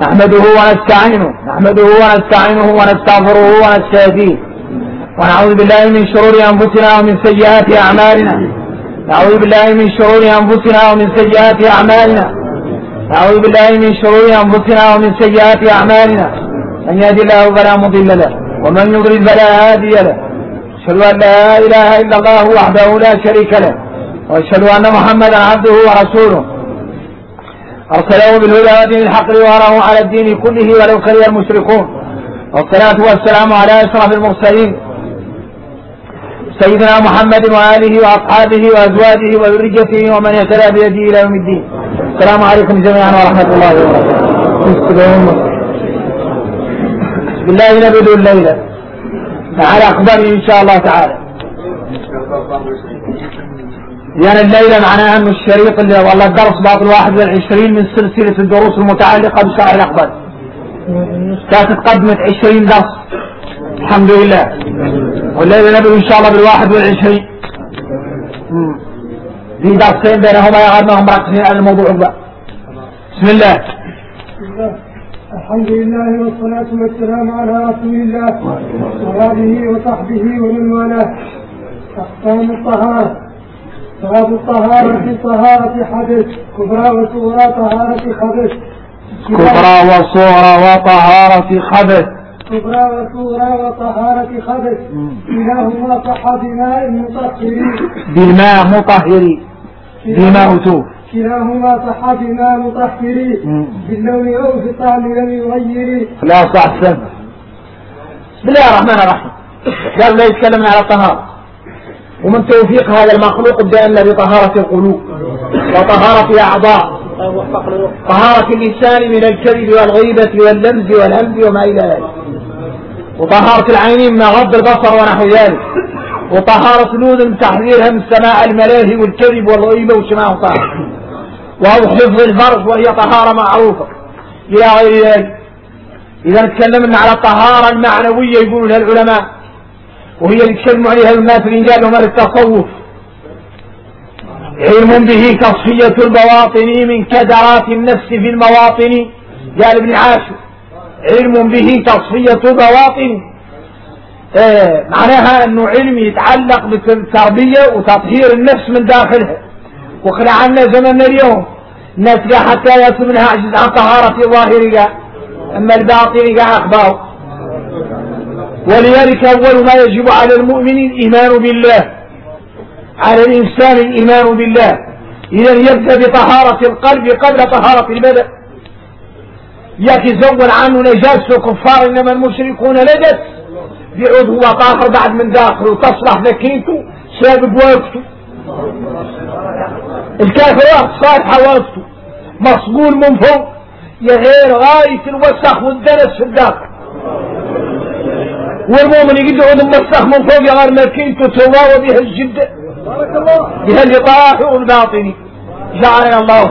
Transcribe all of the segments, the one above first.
نحمده ونستعينه ونستغفره ونستهديه ونعوذ بالله من شرور أنفسنا ومن سيئات أعمالنا من يهد الله فلا مضل له ومن يضلل فلا هادي له. أشهد أن لا إله إلا الله وحده لا شريك له وأشهد أن محمدا عبده ورسوله أرسله بالهدى ودين الحق ليظهره على الدين كله ولو كره المشركون. والصلاة والسلام على أشرف المرسلين سيدنا محمد وآله وأصحابه وأزواجه وذريته ومن اهتدى بهديه إلى يوم الدين. السلام عليكم جميعا ورحمة الله وبركاته. بسم الله نبدأ الليلة مع أخباره إن شاء الله تعالى. يعني الليلة معناها أن الشريط اللي والله الدرس باطل 21 من سلسلة الدروس المتعلقة بشرع الأقبال. كانت قدمت 20 درس الحمد لله، والليلة نبدأ إن شاء الله بال21. في درسين بينهما يغادناهم مركزين على الموضوع بقى. بسم الله. الحمد لله والصلاة والسلام على رسول الله وآله وصحبه ومن والاه. أقسام الطهارة: باب الطهارة: طهارة حدث كبرى وصغرى، طهارة خبث. كبرى وصغرى وطهارة خبث. كبرى وصغرى وطهارة خبث. كلاهما صح بماء مطهر. بالماء مطهر. كلاهما صح بماء مطهر باللون أو في الطعم لم يغير. لا صح سن. بسم الله الرحمن الرحيم. قال لا يتكلم على الطهارة، ومن توفيق هذا المخلوق بدأنا بطهارة القلوب وطهارة الأعضاء، طهارة اللسان من الكذب والغيبة واللمز والهمز وما إلى ذلك، وطهارة العينين من غض البصر ونحو ذلك، وطهارة الأذن من تحذيرها من سماع الملاهي والكذب والغيبة وشماع طاهر، وحفظ الفرج وهي طهارة معروفة إلى غير ذلك. إذا تكلمنا على الطهارة المعنوية يقول لها العلماء، وهي اللي تكلموا عليها الناس الرجال وما التصوف: علم به تصفية البواطن من كدرات النفس في المواطن. قال ابن عاشر: علم به تصفية البواطن، معناها أنه علم يتعلق بالتربية وتطهير النفس من داخلها. وخلع عنا زمننا اليوم الناس حتى يصل منها عجز عن طهارة ظاهرها، أما الباطن أخبار. ولذلك أول ما يجب على المؤمن الإيمان بالله، على الإنسان الإيمان بالله. إذا يبدأ بطهارة القلب قبل طهارة البدن. يتزول عنه نجاسة الكفار، إنما المشركون نجس، بيعود هو طاهر بعد من داخله، تصلح ذكيته سابق وقته. الكافر صالحة وقته مصقول من فوق، يغير غاية الوسخ والدنس في الداخل. والمؤمن يقعد المسخ من فوق يغير مكينته تواوى بها الجدة، بها الإطاحة والباطني. جعلنا الله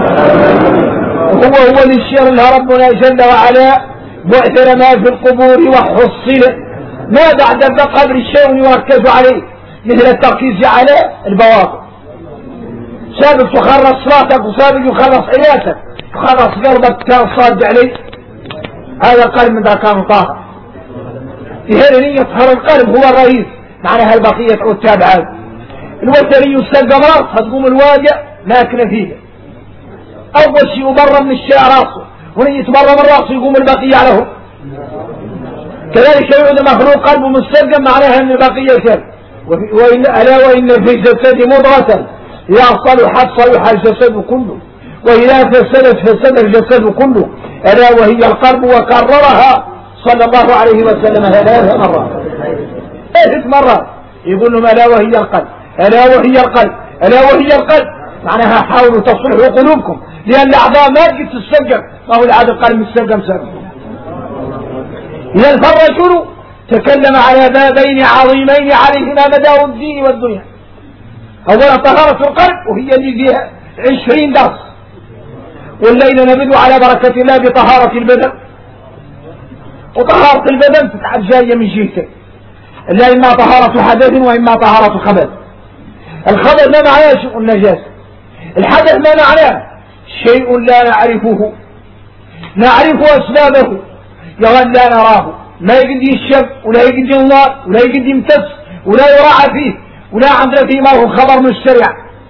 هو للشر لها ربنا جل وعلا: بعثر ما في القبور وحصل ما بعد القبر شيء يركز عليه مثل التركيز على البواطن. سابق تخلص صلاتك، وسابق يخلص حياتك، تخلص قلبك كان صاد عليه. هذا القلب من ذا كان طاهر. بهذه يطهر القلب هو الرئيس، معناها البقية تعود تابعة. الوتري يستلقى راسها تقوم الواقع ماكنة فيه. أول شيء يبرى من الشعر راسه، ومن يتبرى من راسه يقوم البقية له. كذلك يعود مخلوق قلبه مستلقى، معناها أن البقية شر. ألا وإن في الجسد مضغة إذا صلحت صلح الجسد كله، وإذا فسدت فسد الجسد كله، ألا وهي القلب. وكررها صلى الله عليه وسلم 3 مرات يقول لهم: ألا وهي القلب، ألا وهي القلب، ألا وهي القلب. معناها حاولوا تصلحوا قلوبكم، لأن الأعضاء ما تجي تستسقم، ما هو العادة القلب مستسقم سابق. إذا فالرجل تكلم على بابين عظيمين عليهما مدار الدين والدنيا. أولا طهارة القلب، وهي اللي فيها 20 درس، والليلة نبدو على بركة الله بطهارة البدن. وطهارة البدن تتعب جاية من جهتين: لا إما طهارة حدث وإما طهارة خبث. الخبث ما معناه شيء النجاسة، الحدث ما معناه شيء لا نعرفه نعرف أسبابه يظل لا نراه، ما يقدي الشم ولا يقدي النار ولا يقدي يمتس ولا يراعى فيه ولا عندنا فيه ما هو خبر من الشريعة.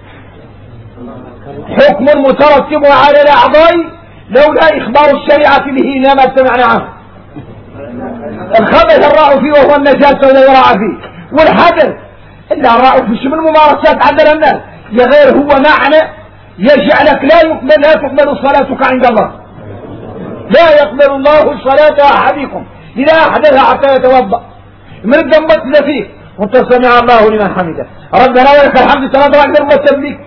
حكم مترتب على الأعضاء لولا إخبار الشريعة به لما سمعنا عنه. الخبث الراء فيه وهو النجاسة ولا يراعى فيه، والحدث إلا الراء في شمل الممارسات عندنا الناس غير هو معنى يجعلك لا تقبل صلاتك عند الله. لا يقبل الله صلاة أحدكم إذا أحدث حتى يتوضأ من الجنبت فيه وانت سمع الله لمن حمده ربنا ولك الحمد صلاة أكبر والتبليك.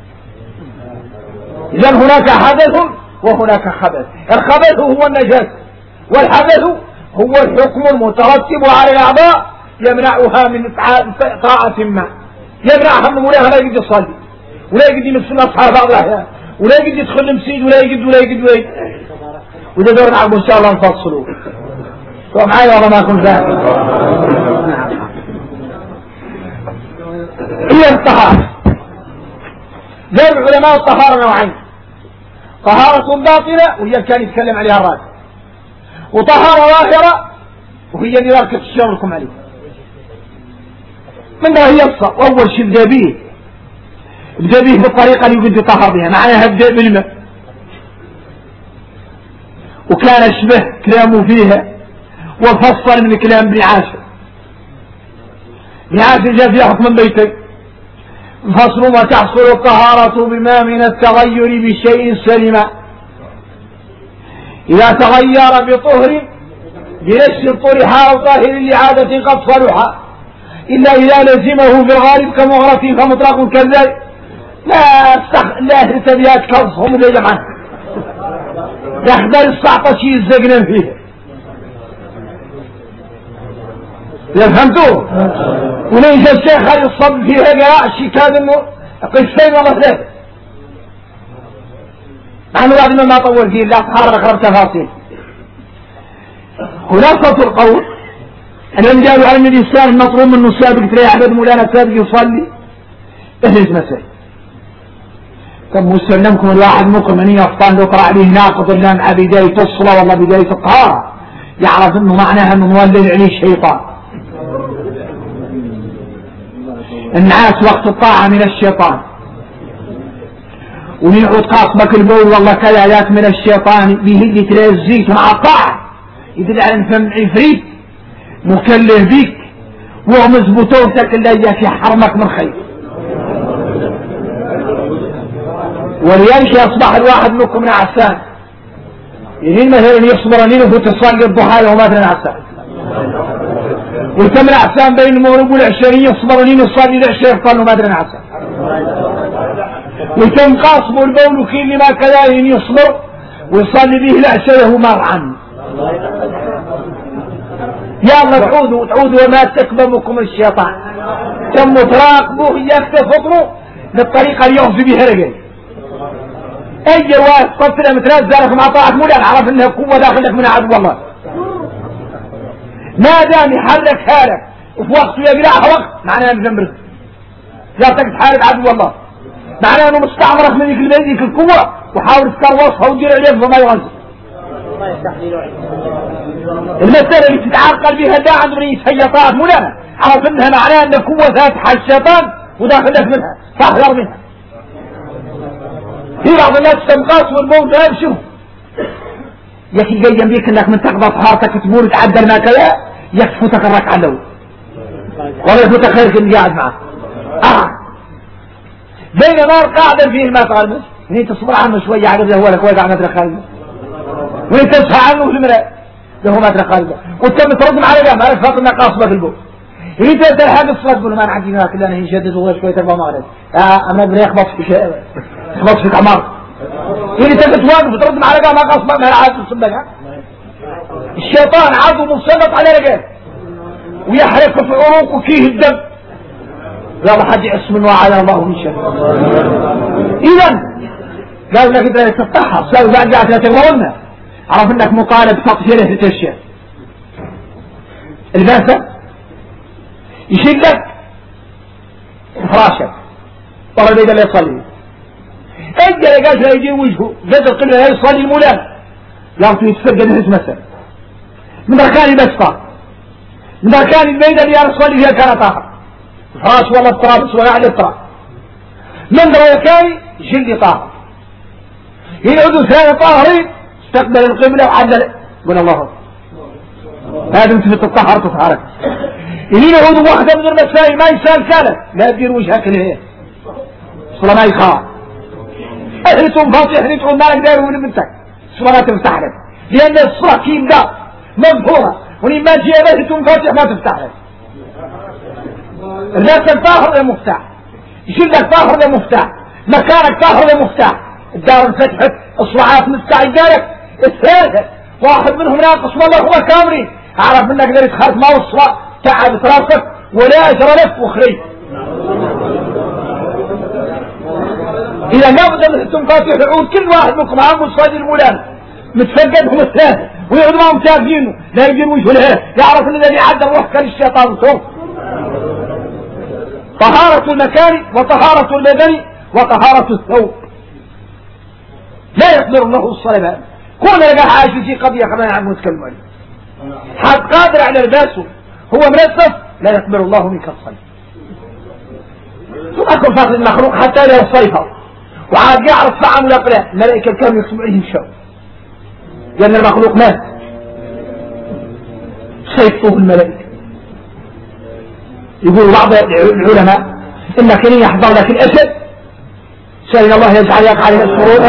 إذن هناك حدث وهناك خبث. الخبث هو النجاسة، والحدث هو الحكم المترتب على الأعضاء يمنعها من طاعة ما، يمنعها من ولاها لا يجد يصلي ولا يجد يمس الأصحاب بعض الأحيان ولا يجد يدخل المسجد ولا يجد وإذا دورنا عقب إن شاء الله نفصله ومعايا والله ما كنت فاهم. هي الطهارة. ذو العلماء الطهارة نوعين: طهارة باطنة وهي كان يتكلم عليها الراجل، وطهارة ظاهرة وهي اللي ركز الشر لكم عليه. منها هي الصلاة. وأول شيء ابدأ به بالطريقة اللي يقول يطهر بها، معناها ابدأ بالماء. وكان اشبه كلامه فيها وفصل من كلام ابن عاشر. ابن عاشر جاء فيها حكم بيتين: فصل ما تحصل الطهارة بما من التغير بشيء سلم إذا تغير بطهر بنفس طرح أو طاهر لعادة قد صلح، إلا إذا لزمه في الغالب كمغرة فمطلق كذلك لا ارتبيات كالصهم ليلة عنه يحضر الصعطة شيء الزقنا فيه. فهمتوه؟ وليس الشيخ هذا الصب فيها قراء الشيكاد انه قصتين والله ثلاثة. نحن بعد ما طول فيه لا تحرر اقرب تفاصيل. خلاصة القول أنهم قالوا على الإنسان المطلوب منه سابق تريح عبد مولانا سابق يصلي اهلز مسائل. طب مسلمكم الواحد منكم من يفطن يقرأ عليه ناقض الله مع بداية الصلاة ولا بداية الطهارة يعرف انه معناها انه مولد عليه الشيطان. النعاس وقت الطاعة من الشيطان، ونعود قاصبك البول والله كذا ذاك من الشيطان به اللي تلازيك مع الطاعة يدل على ان فم عفريت مكله بيك ومزبوطوتك اللي في حرمك من خير. ولينشي أصبح الواحد منكم نعسان يهين مثلا يصبر أنين وتصلي الضحى يوم مثلا نعسان، ويتم نعسان بين المغرب والعشاء يصبر أنين يصلي العشاء يفطر مثلا نعسان، ويتم قاصب البول وكين لما كذا يصبر ويصلي به العشاء هو مرعا. يا الله تعودوا وما تكبمكم الشيطان تم تراقبوه إياك تفطروا بالطريقة اللي يغزو بها رجل. اي جواز صفنا متنزل مع طاعة مولانا عرف انها قوة داخلك من عدو الله، ما دام يحرك حالك وفي وقته يقلعها وقت معناه انه جنب رزق لا تقد حالك عدو الله، معناه انه مستعمرك من ذيك القوة وحاول تكروصها وتدير عليه فما يغزو. المسألة اللي تتعرقل بها دا عند من يتهيأ طاعة مولانا عرف انها معناه ان قوة فاتحة الشيطان وداخلك منها فاحذر منها. في بعض الناس تنقاص والموت لا يبشره يكي جاي جنبيك انك من تقضى طهارتك تمور تعدل ما كذا يكفوتك الركعة الاول ولا يفوتك خيرك اللي قاعد معه. بين نار قاعدا فيه ما تغلمس هني تصبر عنه شوية عقب له لك ويقع مدرك خالده وين تسعى عنه في المراء له مدرك خالده وانت بترد على جنب عارف فاطمة قاصبة في البوت هني تلحق الصلاة تقول ما انا عندي هناك اللي انا يشدد وغير شوية تبقى مغرب انا ابني يخبط في شيء يخبط في عمار هني تتواقف وترد على جنب ما قاصبة ما عاد تصبك. الشيطان عضو مسلط على رجال ويحرق في عروق وكيه الدم يلا حد اسم وعلى الله من شر. اذا قالوا لك اذا تفتحها سألوا بعد قاعدة تغمرنا عرف انك مطالب تطهيره الاشياء الباسة يشدك فراشك والله بيدا لا يصلي اجل قال لا يجي وجهه جد القلة لا يصلي المولانا يعطي يتسجد هز مثلا من أركان البسطة من أركان البيت اللي يرسل فيها كان طاهر الفراش ولا الترابس ولا على التراب من أركان جلد طاهر يعودوا ثاني طاهرين استقبل القبلة وعدل قل الله هذا مثل الطهر تطهرك إذن يعودوا واحدة من المسائل ما يسال كانت لا تدير وجهك ليه صلاة ما يخاف احرتهم فاطي احرتهم مالك دايروا من بنتك الصلاة تفتح لك لأن الصلاة كيم دا مظهورة ولما جيبتهم فاتح ما تفتح لك الناس الطاهر لمفتاح جلدك طاهر لمفتاح مكانك طاهر لمفتاح الدار انفتحت اصبعات مفتاح يدارك الثالثة واحد منهم ناقص والله هو كامري اعرف منك قدرت خارج ما وصفة تعبت راسك ولا اجر لك وخريج إذا نبدأ نحتم فاتح العود كل واحد منكم عام الصادر المولان متفقدهم الثلاثة ويقعدوا معهم تابعينه لا يجير وجه لها يعرف ان الذي عدى الروح كان الشيطان صوت. طهارة المكان وطهارة البدن وطهارة الثوب لا يقدر الله الصلاة. كون لقى حاجة في قضية كمان عم نتكلم عليه حد قادر على لباسه هو منسف لا يقبل الله منك الصلاة. ثم أكون فاقد المخلوق حتى لا يصيفه وعاد يعرف طعم الأقلاء الملائكة كانوا يكتبوا عليهم شو لأن المخلوق مات صيفوه الملائكة. يقول بعض العلماء إن كان يحضر لك الأسد سأل الله يجعل يقع على السرور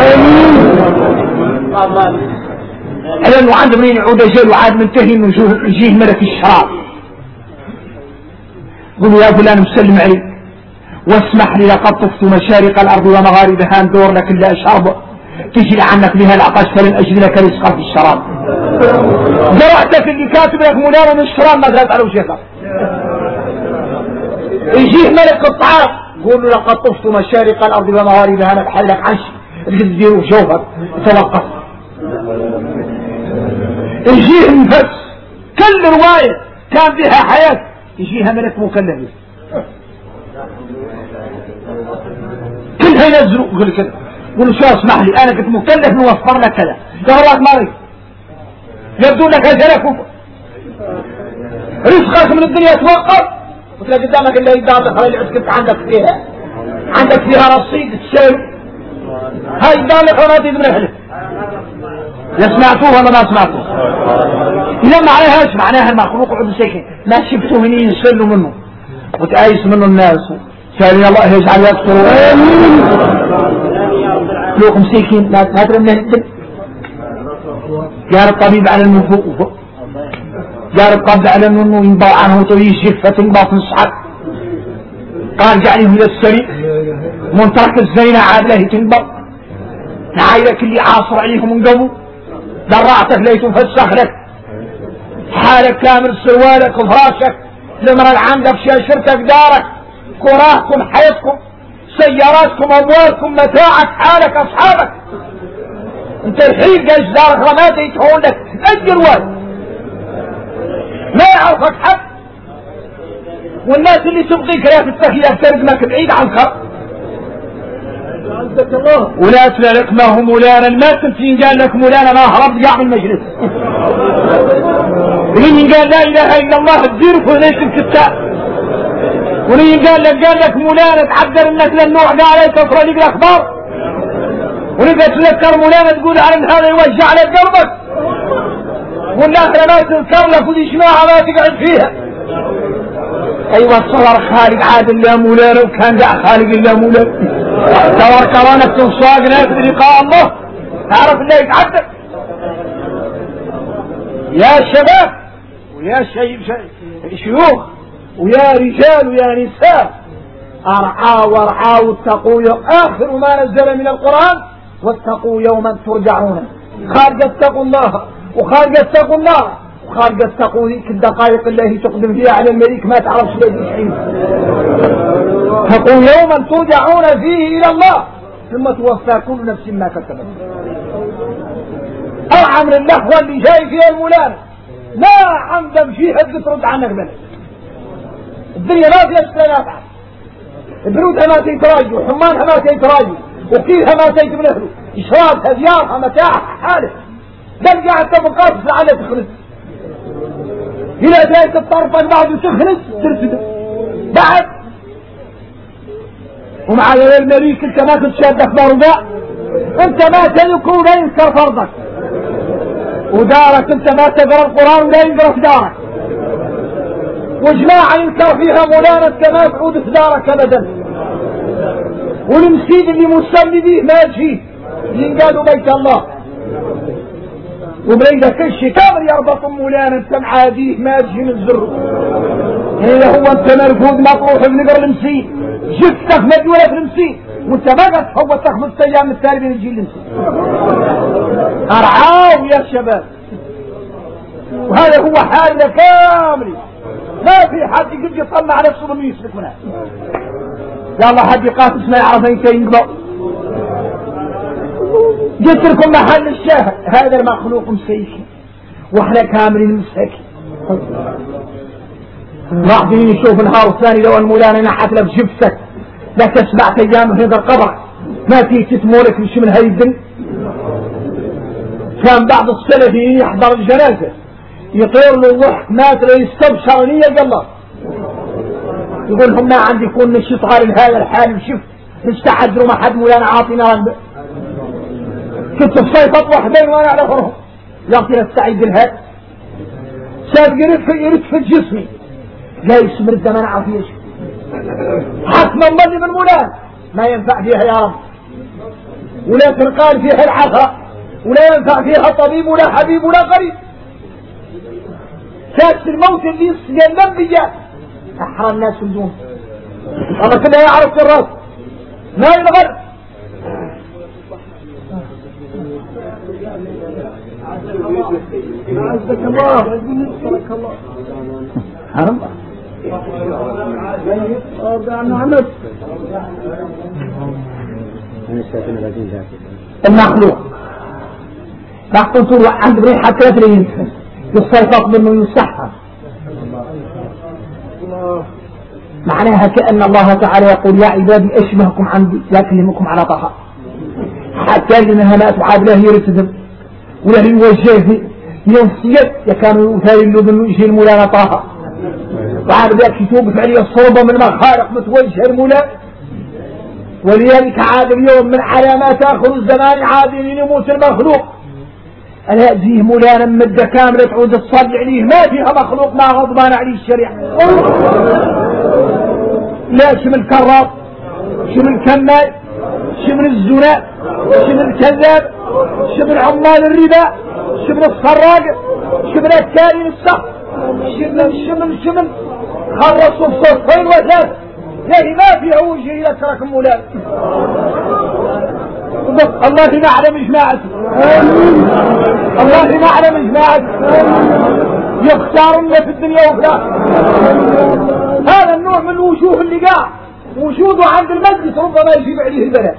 لأنه عنده منين يعود جيل وعاد منتهي من يجيه ملك الشراب قلوا يا فلان مسلم عليك واسمح لي لقد طفت مشارق الأرض ومغاربها ندور لك إلا أشرب تجي عنك بها العطش فلن أجد لك رزقا في الشراب. زرعتك اللي كاتب لك منار من الشراب ما زرعت على وجهك يجيه ملك الطعام قول له لقد طفت مشارق الأرض ومغاربها أنا بحل لك عش الجزير وجوهر توقف. يجيه النفس كل رواية كان بها حياة يجيها ملك مكلف كلها ينزلوا يقول كذا يقول شو اسمح لي انا كنت مكلف نوفر لك كذا يا الله مالك يبدو لك هجرك رزقك من الدنيا توقف وتلاقي قدامك اللي يدار خلي العسكت عندك فيها رصيد تساوي هاي يدار حراتي من اهله. يسمعتوه ولا ما سمعتوه؟ إذا معناها معناها المخلوق عد ساكن ما شفتوه هني يسلوا منه وتآيس منه الناس سأل الله يجعل يذكروا لوكم ساكن لا تهدر من الدم جار الطبيب على المفوق جار الطبيب على انه ينبع عنه ويجف فتنبع تنصحك قال جعله الى السريع من ترك الزينة عاد له تنبع نعايلك اللي عاصر عليكم من قبل درعتك ليتم فسخ لك حالك كامل سروالك وفراشك لمرة عندك شركك دارك كراهكم حياتكم سياراتكم اموالكم متاعك حالك اصحابك انت الحين جايز دارك رماتي يتحول لك اجر واحد ما يعرفك حد والناس اللي تبغيك يا في التخيير ترجمك بعيد عنك ولا اسمع لك ما هو مولانا ما تنسين قال لك مولانا ما هرب قاع من المجلس ولين قال لا اله الا الله تدير فليس الكتاب ولين قال لك مولانا تعبر انك للنوع قال عليك تقرا لك الاخبار ولين تتذكر مولانا تقول على هذا يوجع على قلبك والاخره ما تذكر لك ودي شماعه ما تقعد فيها. ايوه صور خالق عاد الا مولانا وكان دع خالق الا مولانا دور كرانك تنصاق ناس بلقاء الله تعرف اللي يتعدد يا شباب ويا شيوخ ويا رجال ويا نساء ارعى وارعى واتقوا اخر ما نزل من القرآن واتقوا يوما ترجعون خارج اتقوا الله وخارج اتقوا الله وخارج اتقوا ذيك الدقائق اللي تقدم فيها على الملك ما تعرفش ليه يحيي اتقوا يوما ترجعون فيه الى الله ثم توفى كل نفس ما كسبت. او من اللحظة اللي جاي فيها المولان لا عمدا فيها ترد عنك بلد الدنيا ما فيها استلافة بنودها ما تيتراجوا حمانها ما تيتراجوا وكيلها ما تيتمنهلوا إشرابها ديارها متاعها حالها قال قاعد تبقى على تخلص إلى ذلك الطرف بعد تخلص ترتد بعد. ومع المليك انت ما كنت شاد اخبار ذا، انت ما تلك ولا ينكر فرضك، ودارك انت ما تقرا القران ولا ينقرا في دارك، وجماعه ينكر فيها مولانا انت ما تعود في دارك ابدا، والمسيد اللي مسمي به ما يجي ينقالوا بيت الله، وبليده كل شيء كامل يربط مولانا انت معاديه ما تجي من الزر. هي هو انت مرفوض مطروح بنقر المسيد جثتك مديولة في المسيد وانت ما قد فوتك 5 ايام التالي بين الجيل المسيد. ارعاو يا شباب، وهذا هو حالنا كامل، ما في حد يقدر يطلع على نفسه من يسلك منها. يا الله حد يقاتل ما يعرف ان كان يقبل. جبت لكم محل الشاهد، هذا المخلوق مسيكي واحنا كاملين مساكين. راح يشوف النهار الثاني لو المولانا نحت لك جبسك لا تسمع ايام في هذا القبر ما في تتمولك مش من هاي الدنيا. كان بعض السلفيين يحضر الجنازه يطير له الضحك مات لا يستبشر نية الله، يقول هم ما عندي يكون نشيط غير هذا الحال وشفت نستعذروا ما حد مولانا عاطينا رنبه كنت في صيف اطلع بين وانا على فرهم يعطينا السعيد بالهاد شاف يرد في جسمي لا يسمر الزمان عافية حتما مضي من مولانا ما ينفع فيها يا رب، ولا تنقال فيها العفا، ولا ينفع فيها طبيب ولا حبيب ولا قريب. كاس الموت اللي يصير الانبياء احرى الناس اليوم الله كله يعرف في الراس ما ينغر. عزك الله بارك الله حرم المخلوق تحت طول عند ريحة كثيرين يصيفط منه يسحر، معناها كأن الله تعالى يقول يا عبادي أشبهكم عندي لا أكلمكم على طهر، حتى لأنها لا تعاد له يرتدب وله يوجه ينصيت يكانوا يثاري له بأنه يجي المولانا طهر، وعاد ذاك يتوقف عليه الصوبة من مخارق متوجه المولا. ولذلك عاد اليوم من علامات آخر الزمان عاد يموت المخلوق ألا يجيه مولانا مدة كاملة تعود تصلي عليه ما فيها مخلوق ما غضبان عليه الشريعة. لا شمل الكراب شمل الكمال شمل الزنا شمل الكذاب شمل عمال الربا شمل السراق شمل الكارين السخط شمل خلصوا بصوتين وثلاث لا ما فيها وجه إلى ترك مولانا. الله نعلم جماعته الله نعلم جماعته يختارون في الدنيا وفي هذا النوع من الوجوه اللي قاع وجوده عند المجلس ربما يجيب عليه البلاء.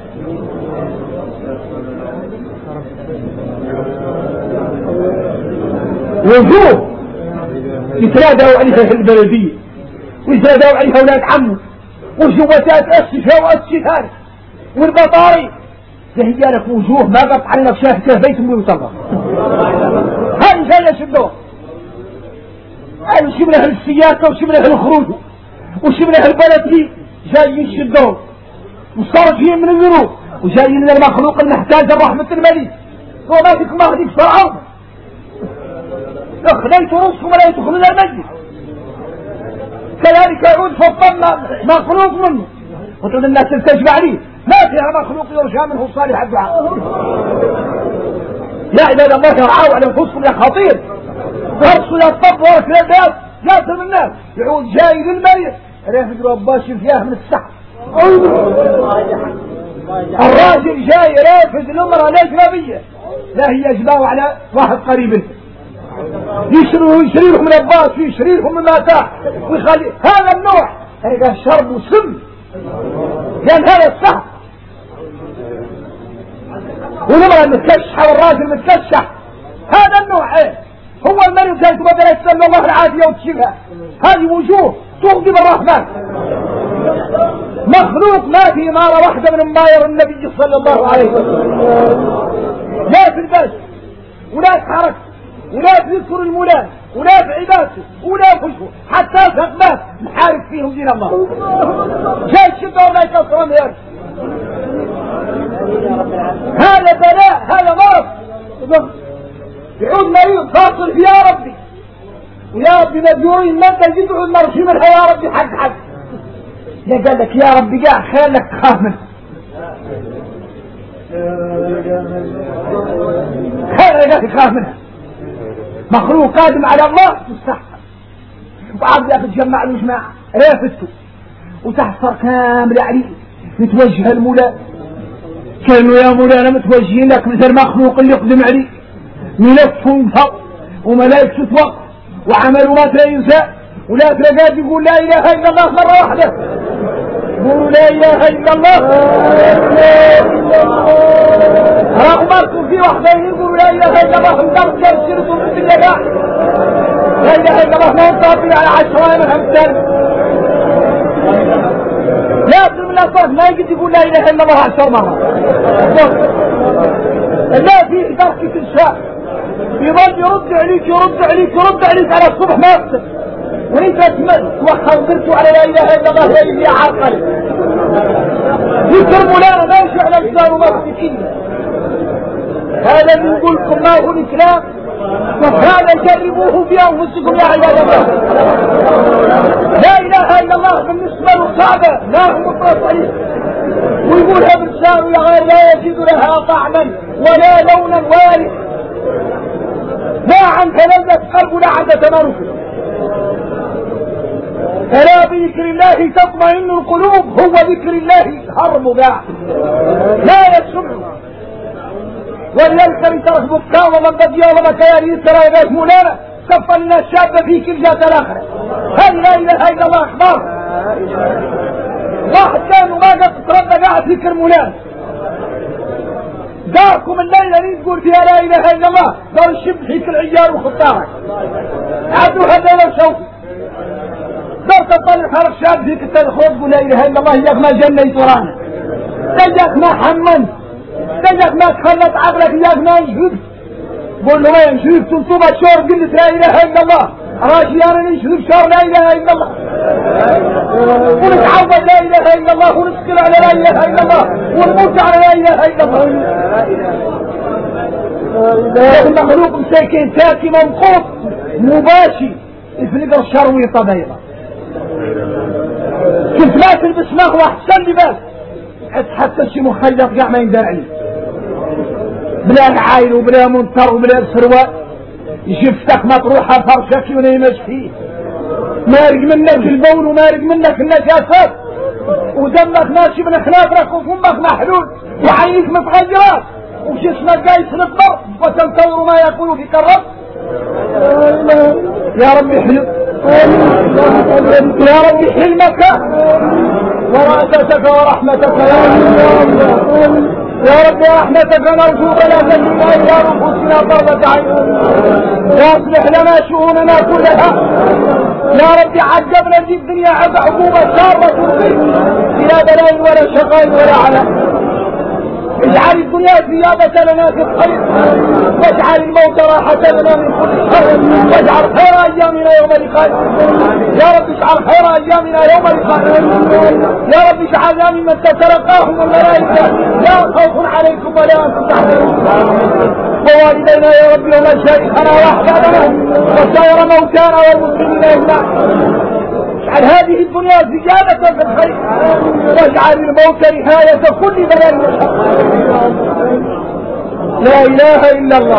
وجوه يتنادوا عليها في البلدية ويتنادوا عليها أولاد عمه وجوتات أسفها وأسفها والبطاري هي لك وجوه ما قطع لنا شاهده بيت ويطلق هذه جاية شدوه هذه شبله السياسة وشبله الخروج وشبله البلد دي جايين شدوه وصارجين من الذنوب وجايين من المخلوق المحتاج الرحمة المليك وما فيك ما هديك فرعون خليت رسكم ولا يدخلون المجلس كذلك يعود فالطن مخلوق منه وتقول الناس تلتجب عليه ما فيها مخلوق يرجى منه صالح الدعاء. يا عباد الله يرعوا على انفسكم يا خطير فرصوا يا الطب وكذا الناس جاسم الناس يعود جاي للميت ريح رباش فيها من السحر. الراجل جاي رافد الامرأة الاجنبية لا هي اجباه على واحد قريب يشري لهم من الباص ويشري لهم من ماتاع ويخلي هذا النوع هذا شرب وسم لأن هذا السحر. والمرأة المتكشحة والراجل المتكشح هذا النوع هو المريض جاي تبدأ يسلم الله العافية وتشيلها هذه وجوه تغضب الرحمن. مخلوق ما في إمارة واحدة من أماير النبي صلى الله عليه وسلم لا في البس ولا في حركته ولا في ذكر المولاد ولا في عبادته ولا في وجهه حتى ثقبات نحارب فيهم دين الله. جاي الشدة ولا يكسرهم يا هذا بلاء، هذا مرض يعود مريض فاصل في يا ربي ويا ربي مديورين مادة يدعو المرشي منها يا ربي حق يا قال لك يا ربي قاع خيالك تخاف منه خيالك تخاف منها مخلوق قادم على الله تستحق وعبد ياخذ تجمع له جماعة رافته وتحصر كامل عليه متوجه المولى كانوا يا مولانا متوجهين لك مثل المخلوق اللي يقدم عليك ملف ومفق وملائكة توقف وعملوا ما لا ينسى ولا تلقاد يقول لا اله الا الله مرة واحدة قولوا لا اله الا الله رغبتكم في وحدين يقولوا لا اله الا الله انتم ترسلتم في الدنيا لا اله الا الله ما انطابين على 10 من 5 لازم من الأصوات ما يجد يقول لا إله إلا الله 10 مرات لا فيه دركة الشاء يظل يرد عليك على الصبح ما يقصد وانت توخرت على لا إله إلا الله لا إله عاقل ذكر مولانا ما يشعر على الإسلام وما بسكين هذا اللي يقول لكم ما هو الإسلام وهذا جربوه في أنفسكم يا عباد الله. لا إله إلا الله بالنسبة للصعبة لا هو مطلع ويقولها بلسانه يا غير لا يجد لها طعما ولا لونا وارث لا عن لذة قلب ولا عن تمارك. ألا بذكر الله تطمئن القلوب هو ذكر الله هرم باع لا يسمع وليذكر ترك بكام ومن بدي الله مكياني ترى يباش مولانا كفى لنا الشاب في كل جات الآخرة هذه لا إله إلا الله أخبار واحد كانوا ما قد ترد قاعد ذكر مولانا داركم الليلة اللي تقول فيها لا إله إلا الله دار الشب فيك العيار وخطارك عبدوا هذا لو شوفي دار تطلق هذا الشاب فيك التدخل تقول لا إله إلا الله إياك ما جنيت ورانا تجاك ما حمنت تجاك ما تخلت عقلك إياك ما نشهد قول له وين شريف تنصب الشور قلت لا إله إلا الله راشي أنا نشهد شور لا إله إلا الله ونتعوض لا إله إلا الله ونسكر على لا إله إلا الله ونموت على لا إله إلا الله المخلوق مساكين ساكي منقوط مباشي يفلق الشرويطة بيضة كنت ما تلبس مغوى احسن لباس حتى شي مخيط قاع ما يندار عليه بلا عايل وبلا منطر وبلا سروال يشفتك مطروحة فرشك ونيمش فيه مارق منك البول ومارق منك النجاسات ودمك ماشي من خلافك وفمك محلول وعينيك متغيرات وجسمك قايس للضرب وتنتظر ما يقول فيك الرب يا ربي حلم يا ربي حلمك ورأفتك ورحمتك يا رب رحمتك نرجوك لا تجعلنا إلى أنفسنا طرفة عين واصلح لنا شؤوننا كلها يا رب عجبنا في الدنيا عقوبة سارة بلا بلاء ولا شقاء ولا علاء اجعل الدنيا زيادة لنا في الخير واجعل الموت راحة لنا من كل شر واجعل خير أيامنا يوم لقائك يا رب اجعل خير أيامنا يوم لقائك يا رب اجعلنا ممن تتلقاهم الملائكة لا خوف عليكم ولا أنتم تحزنون ووالدينا يا رب ومشايخنا وأحبابنا وسائر موتانا والمسلمين أجمعين اجعل هذه الدنيا زيادة في الخير واجعل الموت نهاية كل بلاء وشر لا إله إلا الله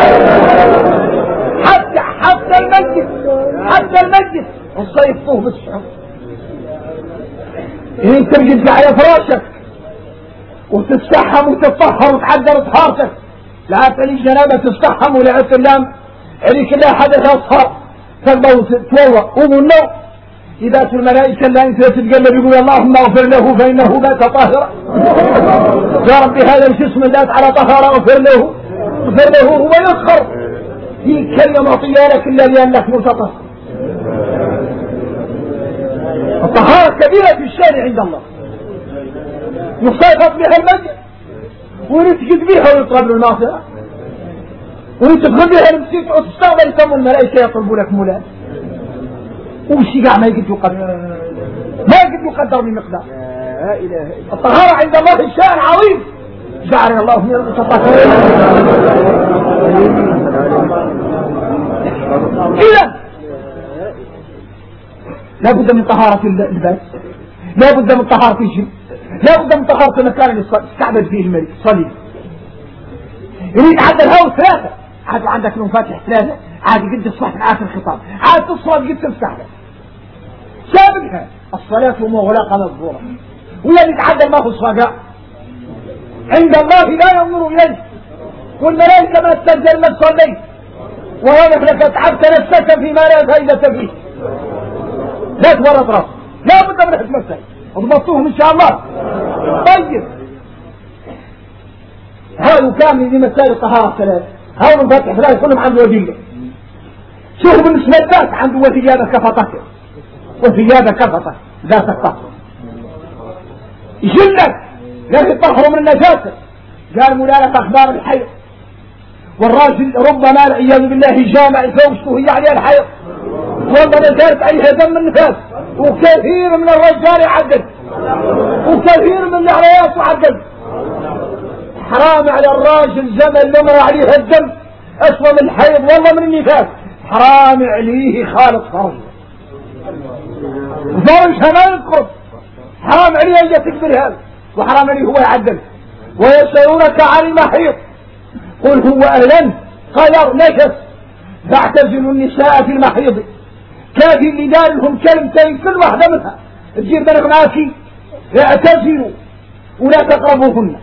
حتى المسجد الصيف طوه بالشعر إن ترجد على فراشك وتستحم وتطهر وتحضر طهارتك لا تلي جنابة تستحم ولا تلام عليك لا حدث أصهار فالموت تتوضأ قوم النوم إذا الملائكة لا أنت تتقلب يقول اللهم اغفر له فإنه مات طاهرا يا ربي هذا الجسم الذات على طهارة اغفر له هو يسخر في كلمة معطية لك إلا لأنك متطهر الطهارة كبيرة في الشان عند الله يصيفط بها المجد ونتجد بها ويطلب المغفرة وتتغديها المسيط وتستقبل يسموا الملائكة يطلبوا لك مولانا وشي قاع ما يقد يقدر ما يقد يقدر بمقدار. الطهارة عند الله شأن عظيم جعلنا الله من المتطهرين. إذا لا بد من طهارة البيت، لا بد من طهارة الجن، لا بد من طهارة المكان اللي استعبد فيه الملك صليب. يريد عاد الهوى ثلاثة، عاد عندك المفاتح ثلاثة، عاد قد الصح معاك الخطاب، عاد تصل قد تستعبد سابقها الصلاة مغلقة مذكورة، والذي يتعدى ما هو الصلاة عند الله لا ينظر إليه، والملائكة ما تسجل ما تصلي، وهذا لك تعبت نفسك فيما لا فائدة فيه. لا تورط راسك، لا بد من حكمتك اضبطوهم ان شاء الله. طيب هذا كامل لمسائل الطهارة الثلاث، هذا من فتح ثلاث كلهم عنده وجيلة. شوف بالنسبة لك عنده وثيابة كفتك، وثيابة كفتك ذات الطهر يجلك لكن الطهر من النجاسة. قال مولانا أخبار الحيض، والراجل ربما والعياذ بالله جامع زوجته هي عليها الحيض، والله كانت عليها دم النفاس، وكثير من الرجال يعدل، وكثير من العريات يعدل. حرام على الراجل زمن لمر عليها الدم أسوأ من الحيض والله من النفاس، حرام عليه خالص فرج فرجها ما يذكر، حرام عليه أن تكبر هذا، وحرام عليه هو يعدل. ويسألونك عن المحيض قل هو أهلا قدر نجس فاعتزلوا النساء في المحيض. كافي اللي دار لهم كلمتين كل واحدة منها تجيب بالك معاكي، اعتزلوا ولا تقربوهن،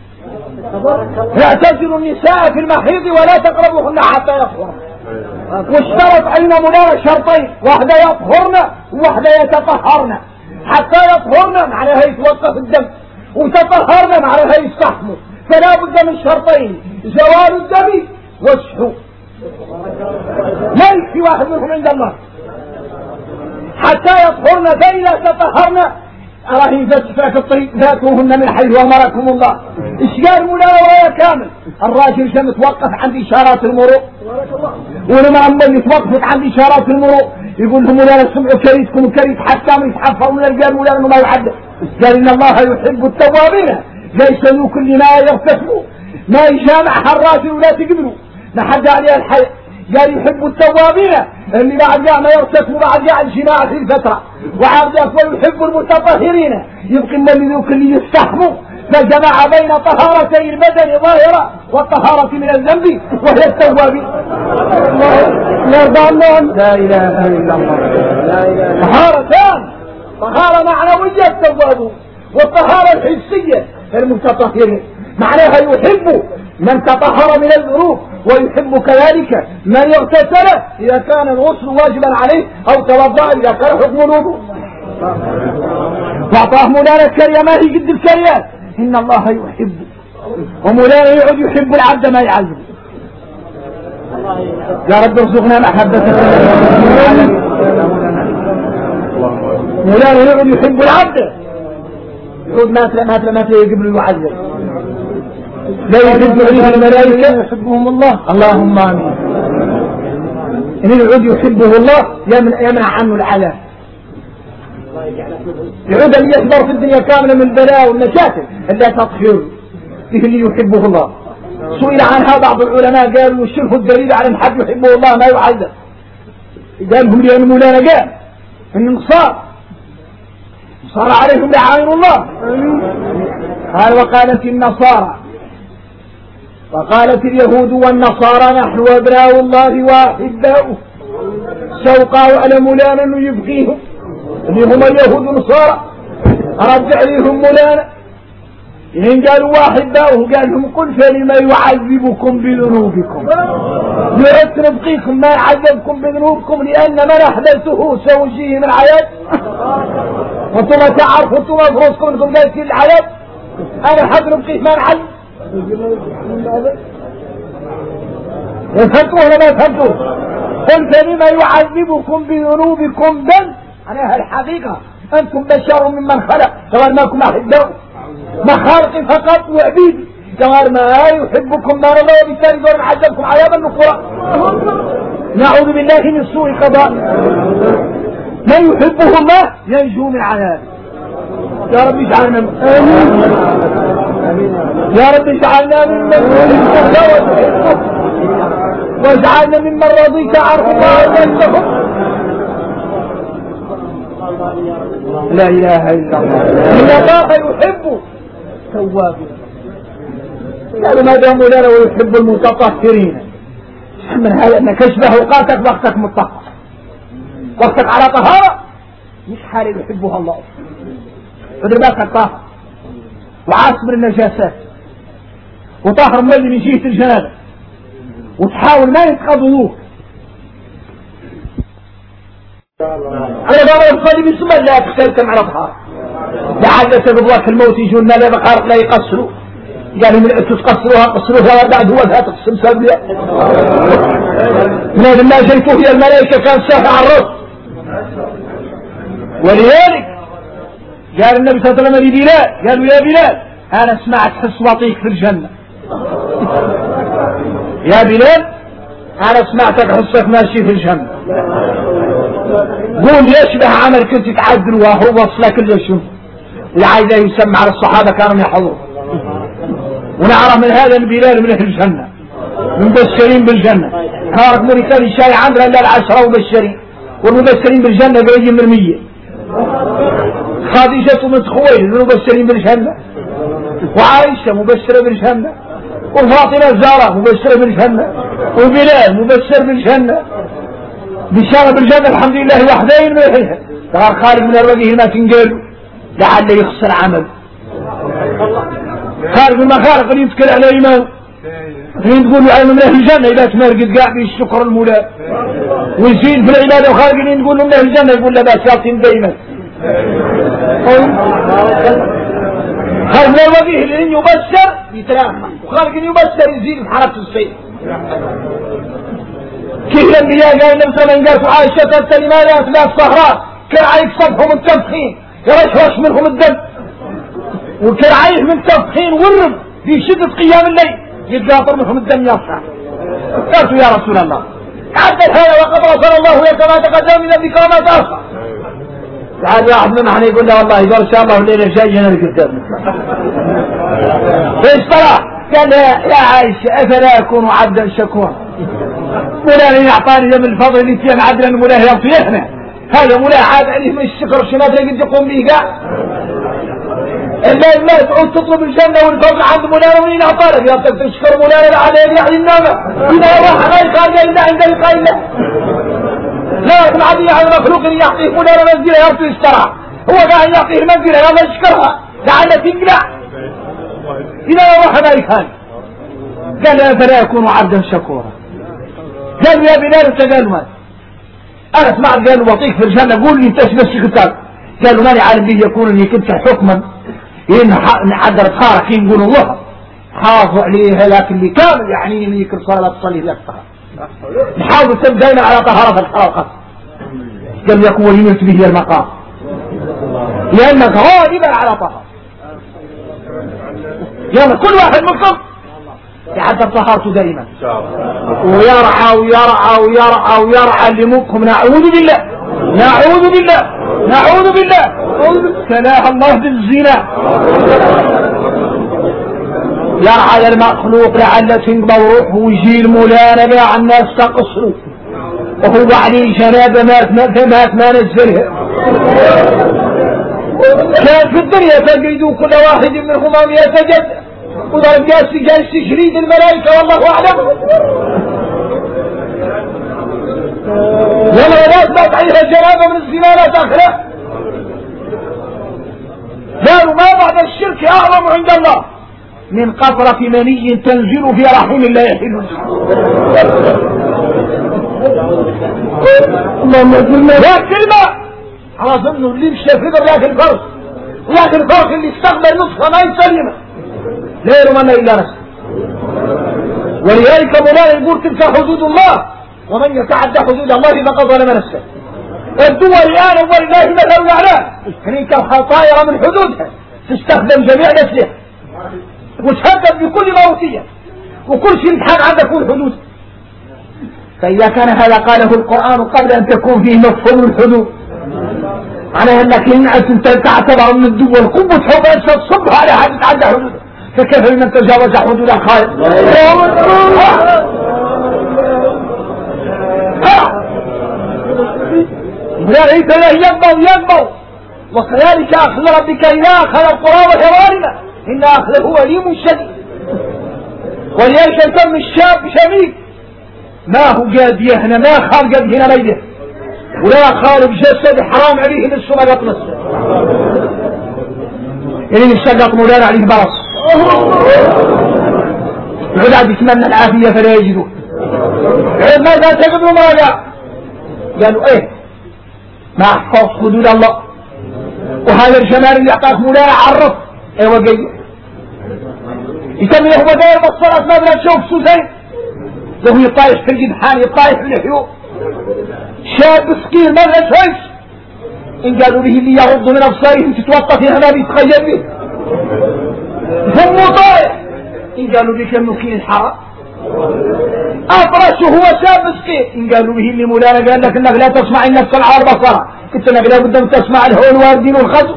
اعتزلوا النساء في المحيض ولا تقربوهن حتى يطهرن. واشترط علينا منار شرطين، واحدة يطهرن وواحدة يتطهرن. حتى يطهرن معناها يتوقف الدم، وتطهرن معناها يستحمل، فلا بد من شرطين زوال الدم والسحو. لا يكفي واحد منهم عند الله حتى يطهرن، فإذا تطهرن أراهن ذات في الطريق ذاتوهن من حيث أمركم الله. إشكال مولانا وهي كامل، الراجل كان متوقف عند إشارات المرور، ولما أمل يتوقفت عند إشارات المرور يقول لهم مولانا سمعوا كريتكم وكريت حتى من يتحفظوا من الرجال مولانا ما يعدل. قال إن الله يحب التوابين ليس كل ما يرتكبوا ما يجامعها الراجل ولا تقبلوا لحد عليها الحياة. قال يحب التوابين اللي بعد ما يرتكبوا بعد الجماع في الفترة، وعبد ويحب المتطهرين يبقى من ذوك اللي يستحموا فجمع بين طهارتي البدن ظاهرة والطهارة من الذنب وهي التوابين. يرضى الله لا إله إلا الله. طهارتان، طهارة معنوية التواب، والطهارة الحسية المتطهرين. معناها يحب من تطهر من الذنوب، ويحب كذلك من يغتسل إذا كان الغسل واجبا عليه أو توضأ إذا كان حكم الوضوء. واعطاه مولانا الكريم ما هي قد الكريات إن الله يحب، ومولانا يعد يحب العبد ما يعذب. يا رب ارزقنا محبتك. مولانا يعد يحب العبد، يعد ما قبل يعذب. لا يحب عليه الملائكة يحبهم الله، اللهم آمين. إن العود يحبه الله يمنع عنه العذاب. العود اللي يصبر في الدنيا كاملة من البلاء والمشاكل إلا تطهير به اللي يحبه الله. سئل عنها بعض العلماء قالوا الشرف الدليل على الحد يحبه الله ما يعذب. قالهم لأن مولانا قال إن صار عليهم لعائن الله. قال وقالت النصارى وقالت اليهود والنصارى نحن أبناء الله وأحباؤه. سوقوا على مولانا أنه يبقيهم اللي هم اليهود والنصارى، رجع لهم مولانا إن قالوا وأحباؤه قال لهم قل فلما يعذبكم بذنوبكم، يعد نبقيكم ما يعذبكم بذنوبكم لأن من أحدثه سوجيه من العياد. وانتم ما تعرفوا انتم أفرسكم انكم قايتين العياد، أنا حد نبقيك ما نعذب. فهمتوا ولا ما فهمتوا؟ قل فلما يعذبكم بذنوبكم بل أنا الحقيقة أنتم بشر ممن خلق، سواء ماكم أحباء مخالق فقط وعبيد. قال ما يحبكم ما رضى وبالتالي دور عذبكم عذابا نكرا. نعوذ بالله من سوء قضاء. من يحبه الله ينجو من عذابه. يا رب اجعلنا يا رب اجعلنا ممن يحبك واجعلنا ممن رضيت عنه وعزلتهم. لا اله الا الله. ان الله يحب توابين. قالوا ما دام لنا ويحب المتطهرين. من هذا انك اشبه اوقاتك وقتك مطهر، وقتك على طهاره مش حال يحبها الله. بدر بالك طاهر وعاصم النجاسات وطاهر مولي من جهه الجنابه وتحاول ما يتقضوك. انا بابا الصليب يسمى لا تختلكم على طهاره لعل سبب وقت الموت يجون لا بقارق لا يقصروا. قالوا من تقصروها قصروها بعد هو لا تقسم سبيا. من هذا ما شايفوه هي الملائكه كان سافع على الرأس. ولذلك قال النبي صلى الله عليه وسلم لبلال قالوا يا بلال انا سمعت حس وطيك في الجنه. يا بلال انا سمعتك حسك ماشي في الجنه. قول يشبه عمل كنت تعدل وهو وصلك اليشم وعايزه يسمع على الصحابه كانوا يحضروا. ونعرف من هذا البلال من الجنه مبشرين بالجنه. كانت مريكان الشاي عندنا الا العشره مبشرين والمبشرين بالجنه قريبين من 100. خديجة بنت خويلد مبشرين بالجنة وعائشة مبشرة بالجنة وفاطمة الزهراء مبشرة بالجنة وبلال مبشر بالجنة. بشارة بالجنة الحمد لله وحدين من الحين. قال خارج من الوجه ما تنقل لعل يخسر عمل. خارج من المخارق اللي يتكل على إيمان حين تقول له من أهل الجنة إذا تمرقد قاعد بالشكر المولى ويزيد في العبادة وخارج اللي نقول له من أهل الجنة يقول له بس يعطين دايما. خارج من الوجه اللي يبشر يتلاقى وخارج اللي يبشر يزيد في حركة السيد. كيف الأنبياء قال النبي صلى الله عليه وسلم قال عائشة أنت لماذا أتباع الصهراء كرعيك صبهم التفخين يرشوش منهم الدم وكرعيه من التفخين والرب في شدة قيام الليل يتقاطر منهم الدم يصح. قلت يا رسول الله عدت هذا وقد غفر الله لك ما تقدم من ذنبك وما تأخر. تعال واحد من معنا يقول له والله قال ان شاء الله الليله الجايه انا قدام ايش طلع؟ قال يا عائشه افلا اكون عبدا شكورا. مولانا يعطاني من الفضل اللي فيه عدلا مولانا يطيحنا هذا مولانا عاد عليه من الشكر شو ما تقدر تقوم به قاع الا ما تعود تطلب الجنه والفضل عند مولانا وين اعطاك يا تشكر مولانا على يعني النعمه اذا راح غير قال الا عند لقاء الله. لا يكون عادي على المخلوق اللي يعطيه مولانا منزله يرضي يشترى هو قاعد يعطيه المنزله يلا يشكرها لعل تنقلع اذا راح ما يكان. قال افلا يكون عبدا شكورا. قالوا يا بلال انت قالوا ماذا؟ انا سمعت قالوا وطيك في الجنه قول لي انت ايش نفسك كتاب؟ قالوا ماني عالم به يكون اني كنت حكما ان حضرت خارق يقول الله حافظوا عليها لكن اللي كامل يعنيني من يكل صلاه تصلي لك نحاول تبدأنا على طهارة الحلقة. قال يكون وليمت به المقام لأنك غالبا على طهارة. يلا كل واحد منكم يحضر طهارته دائما ويرعى ويرعى ويرعى ويرعى لمكم. نعوذ بالله نعوذ بالله نعوذ بالله سلاح الله بالزنا. يرعى المخلوق لعل تنقضى روحه ويجي المولانا باع الناس تقصروا وهو عليه جنابه مات ما نزلها. كان في الدنيا تجدوا كل واحد منهما 100 جد وضرب جالس تشريد الملائكه والله اعلم. ولا ناس مات عليها جنابه من الزنا لا تخلق. قالوا ما بعد الشرك اعظم عند الله من قطرة مني تنزل في رحم لا يحل. لا كلمة خلاص انه اللي مش شافده لكن الفرق لكن الفرق اللي استقبل نصفه ما يسلمه لا يرمنا الا نفسه. ولذلك مولانا يقول تلك حدود الله ومن يتعدى حدود الله فقد ظلم نفسه. الدول الان ولله مثل الاعلى هنيك الخطايا من حدودها تستخدم جميع الاسلحه وتهدد بكل ما أوتي وكل شيء امتحان عندك الحدود. فإذا كان هذا قاله القرآن قبل أن تكون فيه مفهوم الحدود على أنك إن تعتبر من الدول قوة حب تصبها على حد يتعدى حدود، فكيف لمن تجاوز حدود الخالق؟ ولذلك يقبض وكذلك أخذ ربك إذا أخذ القرى وهي ظالمة إن أخذه أليم شديد. ولذلك كم الشاب شميك ما هو قاد يهنا ما خال قاد هنا ميده ولا خالب جسد حرام عليه من السماء يطمس يعني الشقق مولانا عليه برص العداد يتمنى العافية فلا يجدوه. ماذا تقبلوا ماذا قالوا ايه ما احفظ حدود الله وهذا الجمال اللي اعطاك مولانا عرف ايه وقيل يسمي هو داير بالصلاة ما بلا تشوف سوسين له يطايح في الجدحان يطايح في الحيوب شاب مسكين ما بلا شويش إن قالوا به اللي يغض من أبصارهم تتوقف هنا ما بيتخيل به هم طايح إن قالوا به كالمسكين الحرام أفرشه هو شاب مسكين إن قالوا به اللي مولانا قال لك إنك لا تسمع النفس العار بصرة قلت لك لا بد أن تسمع الهول والدين والخزو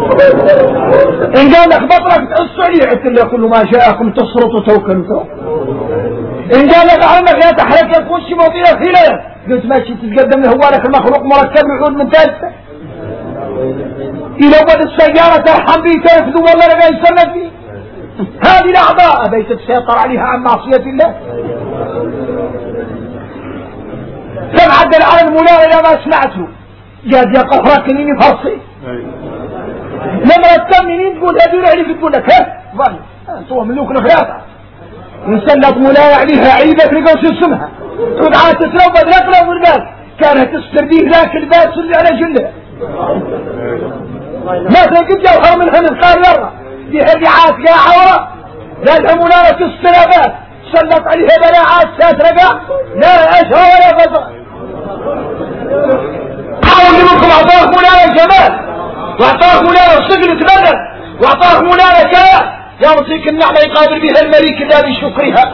إن قال لك بطرك تقص عليه قلت له كل ما جاءكم تصرطوا توكلوا إن قال لك عنك لا تحرك تخش موطية خلال قلت ماشي تتقدم له هو لك المخلوق مركب العود من ثالثة إلى أول السيارة ترحم به تنفذ والله لك يسرد فيه هذه الأعضاء أبيت تسيطر عليها عن معصية الله. كم عدل على المولى إلى ما سمعته قال يا قهرك إني فرصي لما تكملين تقول هذول عليك تقول لك ها ظل أنتوا ملوك الخياطة ونسلط مولاي عليها عيبة في قوس اسمها تعود عاد تسلو بدلك لو بالبال كانت تسترديه ذاك الباس اللي على جله مثلا قد جوهر منها نذكار يرى دي هدعات يا عورة لا الهمونا تسترابات سلط عليها بلاعات ساترقا لا أشهر ولا فضل حاول منكم أعطاه مولاي الجمال واعطاه مولانا الصقل تبرر واعطاه مولانا كلام يعطيك النعمة يقابل بها الملك لا بشكرها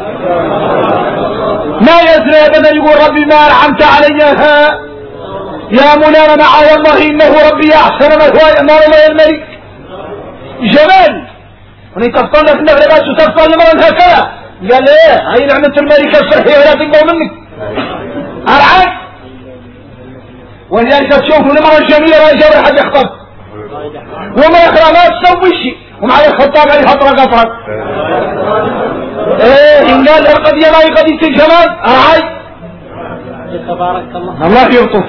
ما يزري ابدا يقول ربي ما أنعمت عليها يا مولانا مع والله إنه ربي أحسن مثواي أمام الملك جمال وني تفضل لك النغلة بس وتفضل لمن هكذا قال ايه هاي نعمة الملك الصحية ولا تقبل منك أرعاك ولذلك تشوفوا المرة الجميلة رجال حد يخطب وما يقرأ ما تسوي شيء ومع الخطاب عليه خطرة قطرة ايه إن قال القضية ما يقضية الجمال أرعاي تبارك الله الله يلطف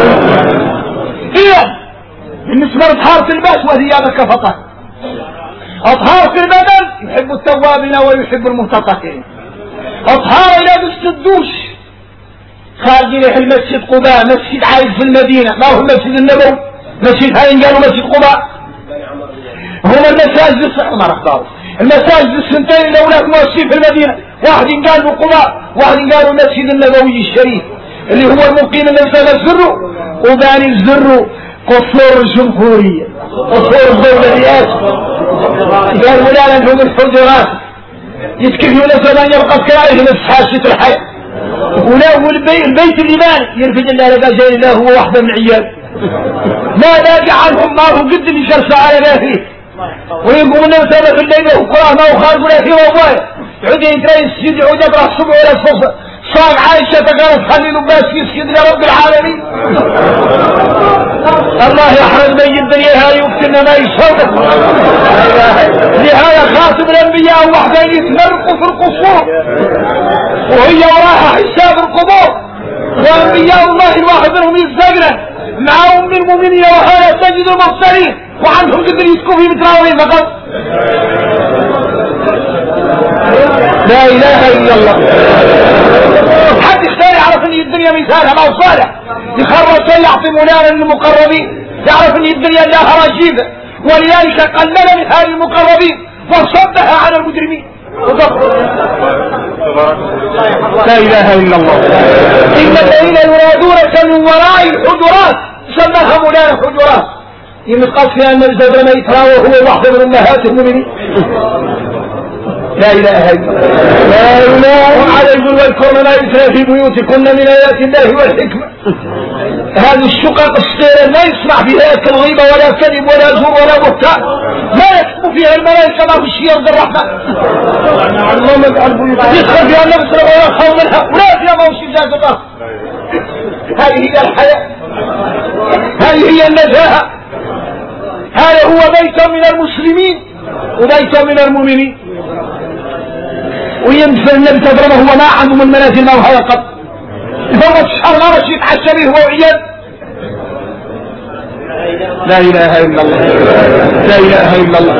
إيه بالنسبة لطهارة الباس وثيابك فقط أطهار في البدن يحب التوابين ويحب المتطهرين أطهار إلى بالسدوش خارج إليه المسجد قباء مسجد عايز في المدينة ما هو المسجد النبوي مسجد هاي قالوا مسجد قباء هما المساجد الصحة أخباره المساجد السنتين اللي هناك مؤسسين في المدينة واحد قال له قباء واحد قالوا المسجد النبوي الشريف اللي هو المقيم الذي الزر وباني الزر قصور الجمهورية قصور الدولة رئاسة قال ولا لهم الحجرات يتكفيون زمان يبقى كرائه نفس حاسة الحياة ولا هو البيت الإيماني يرفض الله لقى جاي الله هو واحدة من عيال ما لاقي عنهم ما هو قد اللي جرس على ما فيه ويقوم انه سبب الليل وقراه ما هو خارج ولا فيه وضايا يعود يتري السجد يعود يقرا الصبح ولا الصبح صار عايشة تقرأ تخلي له باس يسجد لرب العالمين الله يحرم من الدنيا هاي يفتن ما يشوف لهذا خاتم الانبياء وحدين يتمرقوا في القصور وهي وراها حساب القبور وانبياء الله الواحد منهم يزدقنا مع ام المؤمنين وهذا تجد المبصرين وعنهم قدر يسكوا في متراوين فقط لا اله الا الله حد يختار يعرف ان الدنيا مثالها ما هو صالح يخرج شيء يعطي مولانا للمقربين يعرف ان الدنيا لها رجيبه ولذلك قلل مثال المقربين وصدها على المجرمين لا اله الا الله ان الذين ينادونك من وراء الحجرات سماها مولانا حجرات يمقص فيها ان الزبر ما يتراوى هو واحده من امهات المؤمنين لا اله الا الله. وعلى يقول واذكرن ما يتلى في بيوتكن من ايات الله والحكمه. هذه الشقق الصغيره لا يسمع فيها كالغيبه ولا كذب ولا زور ولا بهتان، لا يكتب فيها الملائكه ما في شيء يرضي الرحمن. يدخل فيها النفس ولا خوف منها ولا فيها موش ذات الارض. هذه هي الحياه، هذه هي النزاهه. هذا هو بيت من المسلمين وبيت من المؤمنين. وينفع النبي تضربه هو ما عنده من منازل ما وهي قط فوق الشهر ما مش يتحسى به هو وعياد. لا اله الا الله، لا اله الا الله.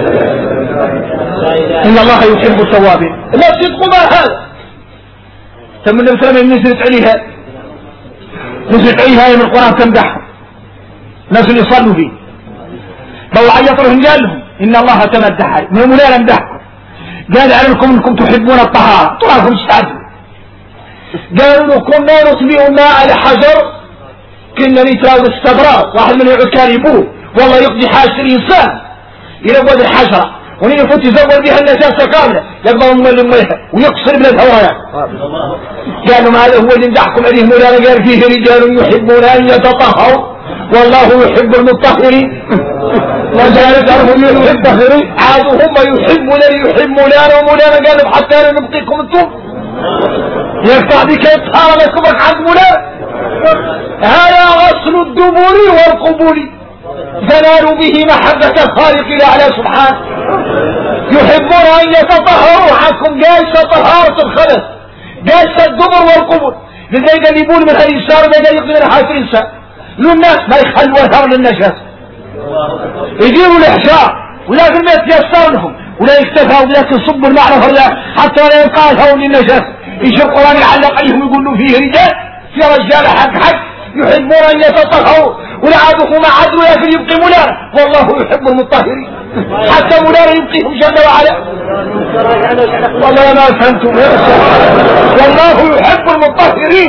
ان الله يحب التوابين. لا صدق ما هذا تم النبي صلى الله عليه وسلم نزلت عليها، نزلت عليها من القران تمدحهم الناس اللي يصلوا فيه. لو عيط لهم قال لهم ان الله تمدح عليكم ولا نمدحكم، قال عليكم انكم تحبون الطهاره طلعكم استعدوا. قالوا لكم لا نطبئ الماء على حجر كنا نتراو الاستبراق، واحد من العكار يبوه والله يقضي حاجه الانسان الى بعد الحجره ونين يفوت يزور بها النجاسه كامله يقبل امها ويقصر من الهوايات. قالوا ما هذا هو اللي نمدحكم عليه مولانا، قال فيه رجال يحبون ان يتطهروا والله يحب المطهرين. وذلك هم المطهرين عادوا هم يحبون مولانا ومولانا قالوا حتى لا نبقيكم انتم يقطع بك يطهر لكم عند مولانا. هذا غسل الدبر والقبول فنالوا به محبة الخالق الأعلى سبحانه. يحبون أن يتطهروا عنكم جالس طهارة الخلف، جالس الدبر والقبول. لذلك اللي يقول من الإنسان ما يقدر حيث الإنسان للناس ما يخلوا الهر للنجاسة، يديروا الإحشاء ولكن ما يتيسر لهم ولا يكتفوا ولكن صبوا المعنى فرلا حتى لا يلقى الهون للنجاسة. يجي القرآن يعلق عليهم يقول له فيه رجال في رجال حق يحبون أن يتطهروا ولا عادوا ما عدوا لكن يبقي مولانا والله يحب المطهرين حتى مولانا يبقيهم جل وعلا. والله ما فهمتم والله يحب المطهرين.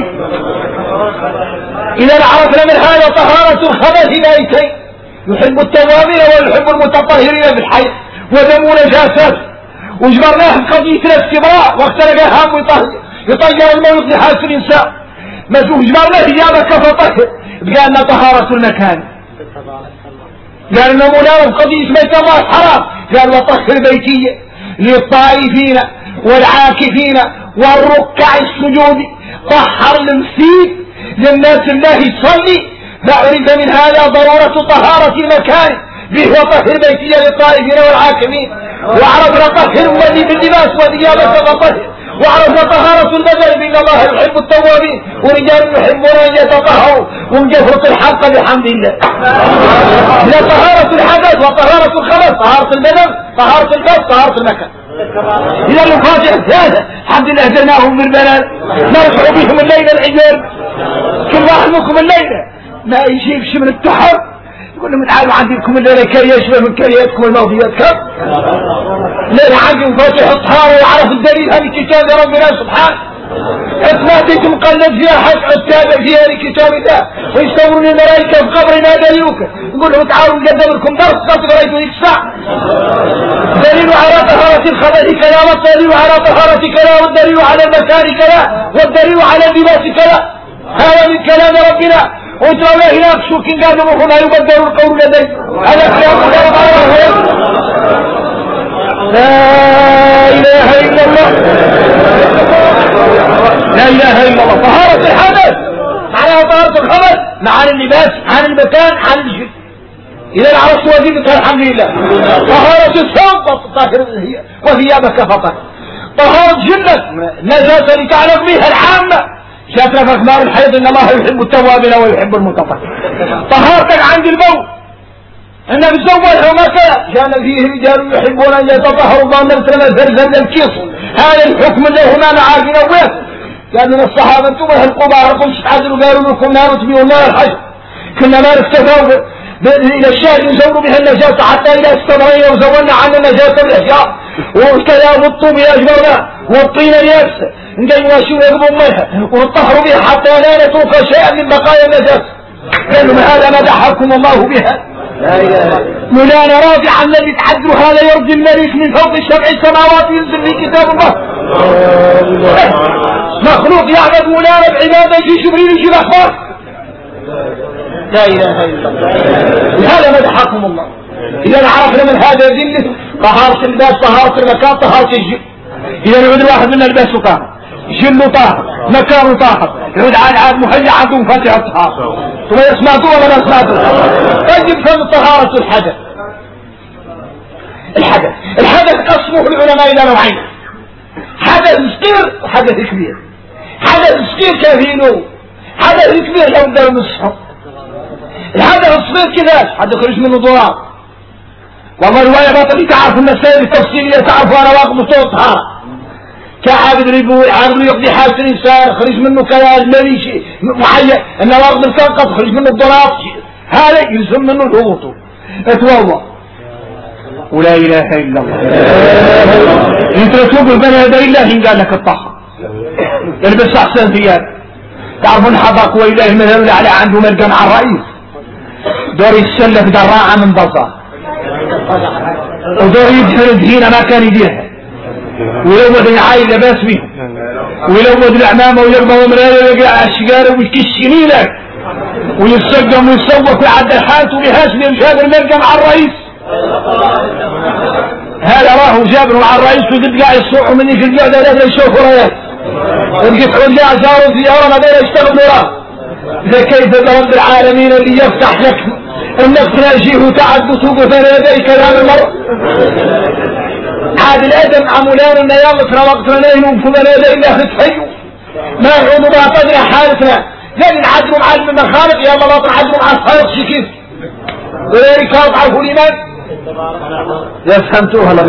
إذا عرفنا من هذا طهارة الخبث بيتين، يحب التوابين ويحب المتطهرين في الحي ودموا نجاسات. وجبرناه بقضية الاستبراء وقت لقاها يطير الموت لحاس الإنسان ما جبرناه إجابة فطهر قال لنا طهارة المكان، قال لنا مولانا بقضية بيت الله الحرام قال وطهر بيتي للطائفين والعاكفين والركع السجود. طهر المسيد للناس الله يصلي. فأريد من هذا ضرورة طهارة المكان به وطهر بيتي للطائفين والعاكفين. وعرفنا طهر الذي باللباس والثياب فطهر. وعرفنا طهارة البدن بأن الله يحب التوابين ورجال يحبون أن يتطهروا ونجفرة الحق بحمد الله. لا طهارة الحدث وطهارة الخبث، طهارة البدن طهارة البس طهارة المكان. إذا المفاتيح الثالثة الحمد لله أهديناهم بالبلد نرفع بهم الليل العجل. كل واحد منكم الليلة ما يجيبش من التحر يقول لهم تعالوا عندكم الليلة كي يشبه من كرياتكم الماضيات كم ليلة عندي مفاتيح الطهارة ويعرف الدليل هذه كتاب ربنا سبحانه. اثباتكم مقلد فيها حق التابع فيها لكتاب الله ويستمرون الملائكة في قبر ما دليلك يقول لهم تعالوا نقدم لكم درس قد قريتوا ذيك الساعة. دليل على طهارة الخبث كلا والدليل على طهارة كلا والدليل على المكان كلا والدليل على اللباس كلا. هذا من كلام ربنا. وانتوا لا هناك شوكين قالوا ما يبدل القول لدي هذا كلام الله. لا اله الا الله، لا اله الا الله. طهارة الحدث معناها طهارة الخبث مع اللباس عن المكان عن الجسم. اذا عرفت وظيفتها الحمد لله. طهارة الثوب طاهر وثيابك فطهر. طهارة جلد نجاسة لتعلق بها العامة شافنا في اخبار الحيض ان الله يحب التوابين ويحب المتطهرين. طهارتك عند الموت النبي زوجها مكة كان فيه رجال يحبون ان يتطهروا الله مثل زلزال الكيس. هذا الحكم اللي هنا معاقنا وين كان من الصحابه انتم القبار مش تعدلوا قالوا لكم لا نطبئ الماء الحجر كنا ما نستفاو الى الشاهد يزوروا بها النجاسه حتى اذا استمرينا وزولنا عن النجاسه بالاحياء والكلام والطوب اجبرنا والطين اليابسه ندينا شو يقبل منها ونطهروا بها حتى لا نترك شيئا من بقايا النجاسه. قالوا ما هذا مدحكم الله بها مولانا رافعا الذي تعدل هذا يرجي الملك من فوق 7 سماوات ينزل في كتاب الله. مخلوق يعبد مولانا بعباده في جبريل يجي الاخبار. لا اله الا الله. هذا مدحكم الله. اذا عرفنا من هذا يدل طهارة اللباس، طهارة المكان، طهارة الجن. اذا يعود الواحد منا لباسه طاهر، جنه طاهر، مكانه طاهر، يعود عاد محيي عنده فاتحة الطهارة. ثم يسمعته ولا ما يسمعته؟ يجب فهم طهارة الحدث. الحدث قسمه العلماء الى نوعين: حدث صغير وحدث كبير. حدث صغير كفينه، حدث كبير لو دار نصحه. الحدث الصغير كذاش حد يخرج منه ضرار. والله رواية باطل تعرف المسائل التفصيلية، تعرفوا أنا واقف صوت طهارة كعابد ربوي، عابد يقضي حاجة الإنسان، خرج منه كلام مالي معين، النواقض الفرقة خرج منه الضراب، هذا يلزم منه الهبوط. اتوضا ولا إله إلا الله. انت تشوف بين يدي الله قال لك الطهر، البس أحسن ثياب. تعرفون حضاق وإله المذهب الأعلى عنده ملقى مع الرئيس، دور يتسلف دراعة من بصر، ودور يدخل هنا ما كان يديرها، ويلود العائل لباس بيهم، ويلود الأعمامة ويلقى ومرايه ويقع الشجارة ويكشني لك ويسقم ويسوق ويعدل حالته بهاشم يمشاد الملقى مع الرئيس. هذا راه جابر مع الرئيس وقد قاعد يصوحوا مني في القعدة لا يشوفوا ريات ويقطعوا لي أعزار وزيارة ما بين يشتغلوا وراه. إذا كيف رب العالمين اللي يفتح لك النفس ناجيه وتعد سوق فنادي كلام المرء. عاد الأدم عمولان إن يغفر وقتنا نينهم فمنادي إلا فتحيوا ما يعودوا ما قدر حالتنا لن نعدلوا مع المخالق. يا الله لا تعدلوا مع الخالق شكيف وذلك تعرفوا الإيمان. لا فهمتوها لما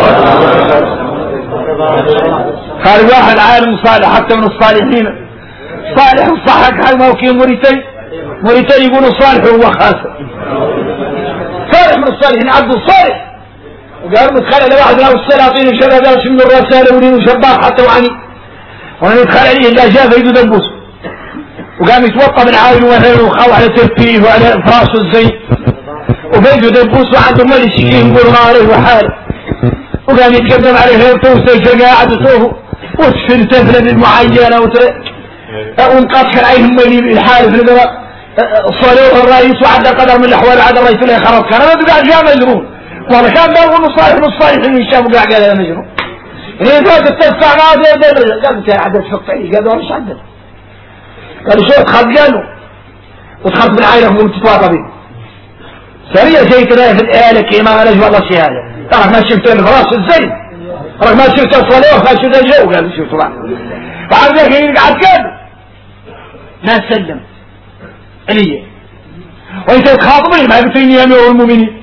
قال واحد عالم صالح حتى من الصالحين صالح صحك هاي موكي مريتين يقولوا صالح هو خاسر. صالح من الصالحين عبد الصالح وقالوا متخلى لواحد له السلاطين وشبابات من الرسالة ولين وشباك حتى وعني وانا يتخلى عليه إلا جاء فيدو دبوس وقام يتوقع من عاول وهير وخاو على ترفيه وعلى فراسه الزين وفيدو دبوس وعنده مالي شكين قرغاره وحاله وقام يتقدم عليه هيرته وسيجا قاعد وصوه وتفل تفلة معينة وانقطح عليهم مالي الحالف لذلك صلوه الرئيس وعد قدر من الأحوال عد الرئيس لا يخرب كان أنا بقى جاء مجنون والله كان قال انه صالح من الصالح انه يشاف وقاع قال انا مجنون. اذا فات التدفع نادي قال انت عدد شقي قال له مش عدد. قال شو تخاف قالوا وتخاف من عائله وتتواطى به سريع زي كده في الآلة كيما انا والله شيء هذا ترى ما شفت الفراس الزين ترى ما شفت الصلاه ما شفت الجو قال شوف طبعا بعد ذلك قعد قال ما سلم علي وانت تخاطبني ما قلت اني امير المؤمنين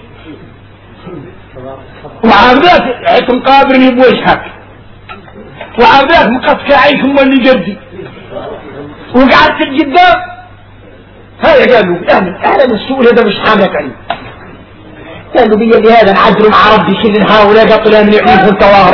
وعابدات عيكم قابرني بوجهك وعابدات مقصك عيكم واللي جدي وقعدت الجدام هذا قالوا اهلا السؤال هذا مش حاملك عليه قالوا بي اللي هذا نعدل مع ربي كل هؤلاء قطلا من يعيفوا التواهر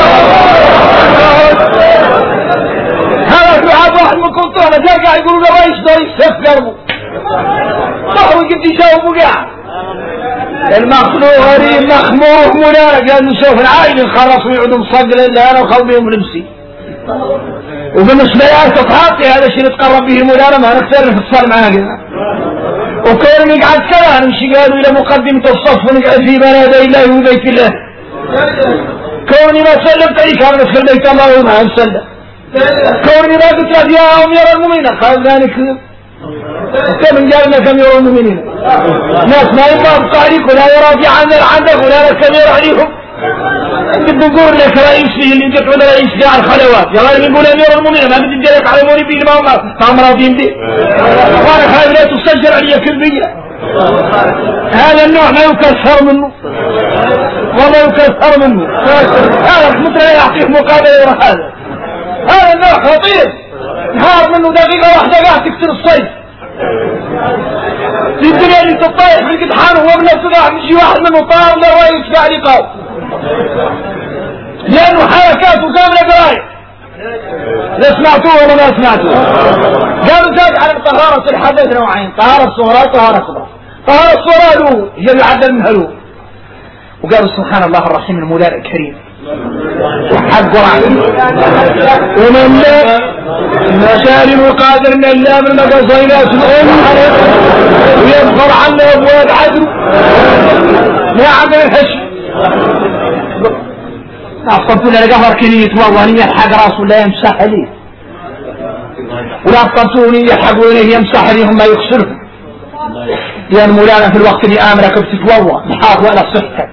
هذا دعاء واحد من كنتونا جاء قاعد يقولوا الرئيس ده يسف قلبه صحوا قد يجاوبوا قاعد المخلوق مخمور مولانا قال نشوف العائل نخلص ويعودوا مصقل الا انا وخوبهم ونمسي وبالنسبه لي تطهاطي هذا الشيء نتقرب به مولانا ما نقدر نفصل معاه كذا وكون نقعد كذا نمشي قالوا الى مقدمه الصف ونقعد في بنادى الله وبيت الله كوني ما سلمت عليك انا ندخل بيت الله وما نسلم كوني ما قلت لك يا امير المؤمنين قال ذلك كم جالنا كم يرى المؤمنين ناس ما يبقى عليك ولا يراجع عندك ولا كبير عليهم بنقول لك رئيس فيه اللي جت ولا رئيس جاء الخلوات يا راجل نقول امير المؤمنين ما بدي لك على موري بيه ما راضين به وانا خايف لا تسجل علي كلبيه هذا النوع ما يكسر منه وما يكسر منه هذا مثل يعطيه مقابله ورا هذا النوع خطير هذا منه دقيقه واحده قاعد تكسر الصيد في الدنيا اللي تطايح في القدحان وهو من الصداع مشي واحد منه طار لا يتبع لقاه لانه حركاته كامله قرايه لا سمعتوه ولا ما سمعتوه. قالوا زاد على طهارة الحدث نوعين طهارة صغرى وطهارة كبرى. الصورة له هي يعدل منها له. وقالوا سبحان الله الرحيم المولى الكريم حق رحيم ومن لا مشاري وقادر من الله من مقصينا سنقوم ويظهر عنا أبواب عدو ما عمل الهشم أفضلتنا لقفر كنية والله يلحق راسه لا يمسح لي ولا أفضلتوني يلحقوني يمسح لي هم يخسرهم لأن مولانا في الوقت اللي آمرك بتتوضا محافظ على صحتك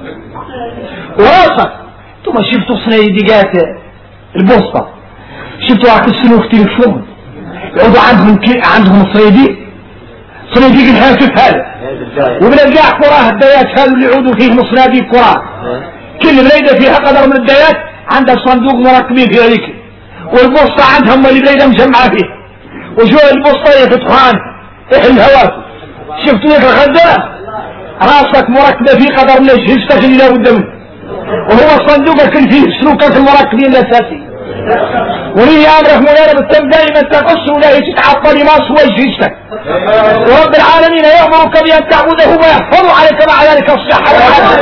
وراسك ثم شفتوا صنايديقات البوسطة شفتوا راك السلوك تلفون يقعدوا عندهم صنايديق الهاتف هذا وبنلقى كراه الديات هذا اللي يعودوا فيهم صناديق كراه كل بليدة فيها قدر من الديات عندها صندوق مركبين فيها ذيك والبوسطة عندهم اللي بليدة مجمعة فيه وشو البوسطة يفتحوها الهواتف شفتوا ذيك الغداء راسك مركبة فيه قدر من اجهزتك اللي لا بد منه وهو صندوقك اللي فيه سلوكات المراكبين الاساسي ولي امرك مولانا بالتم دائما تقص ولا تتعطل ما سوى اجهزتك ورب العالمين يامرك بان تعبده ويحفظ عليك مع ذلك الصحه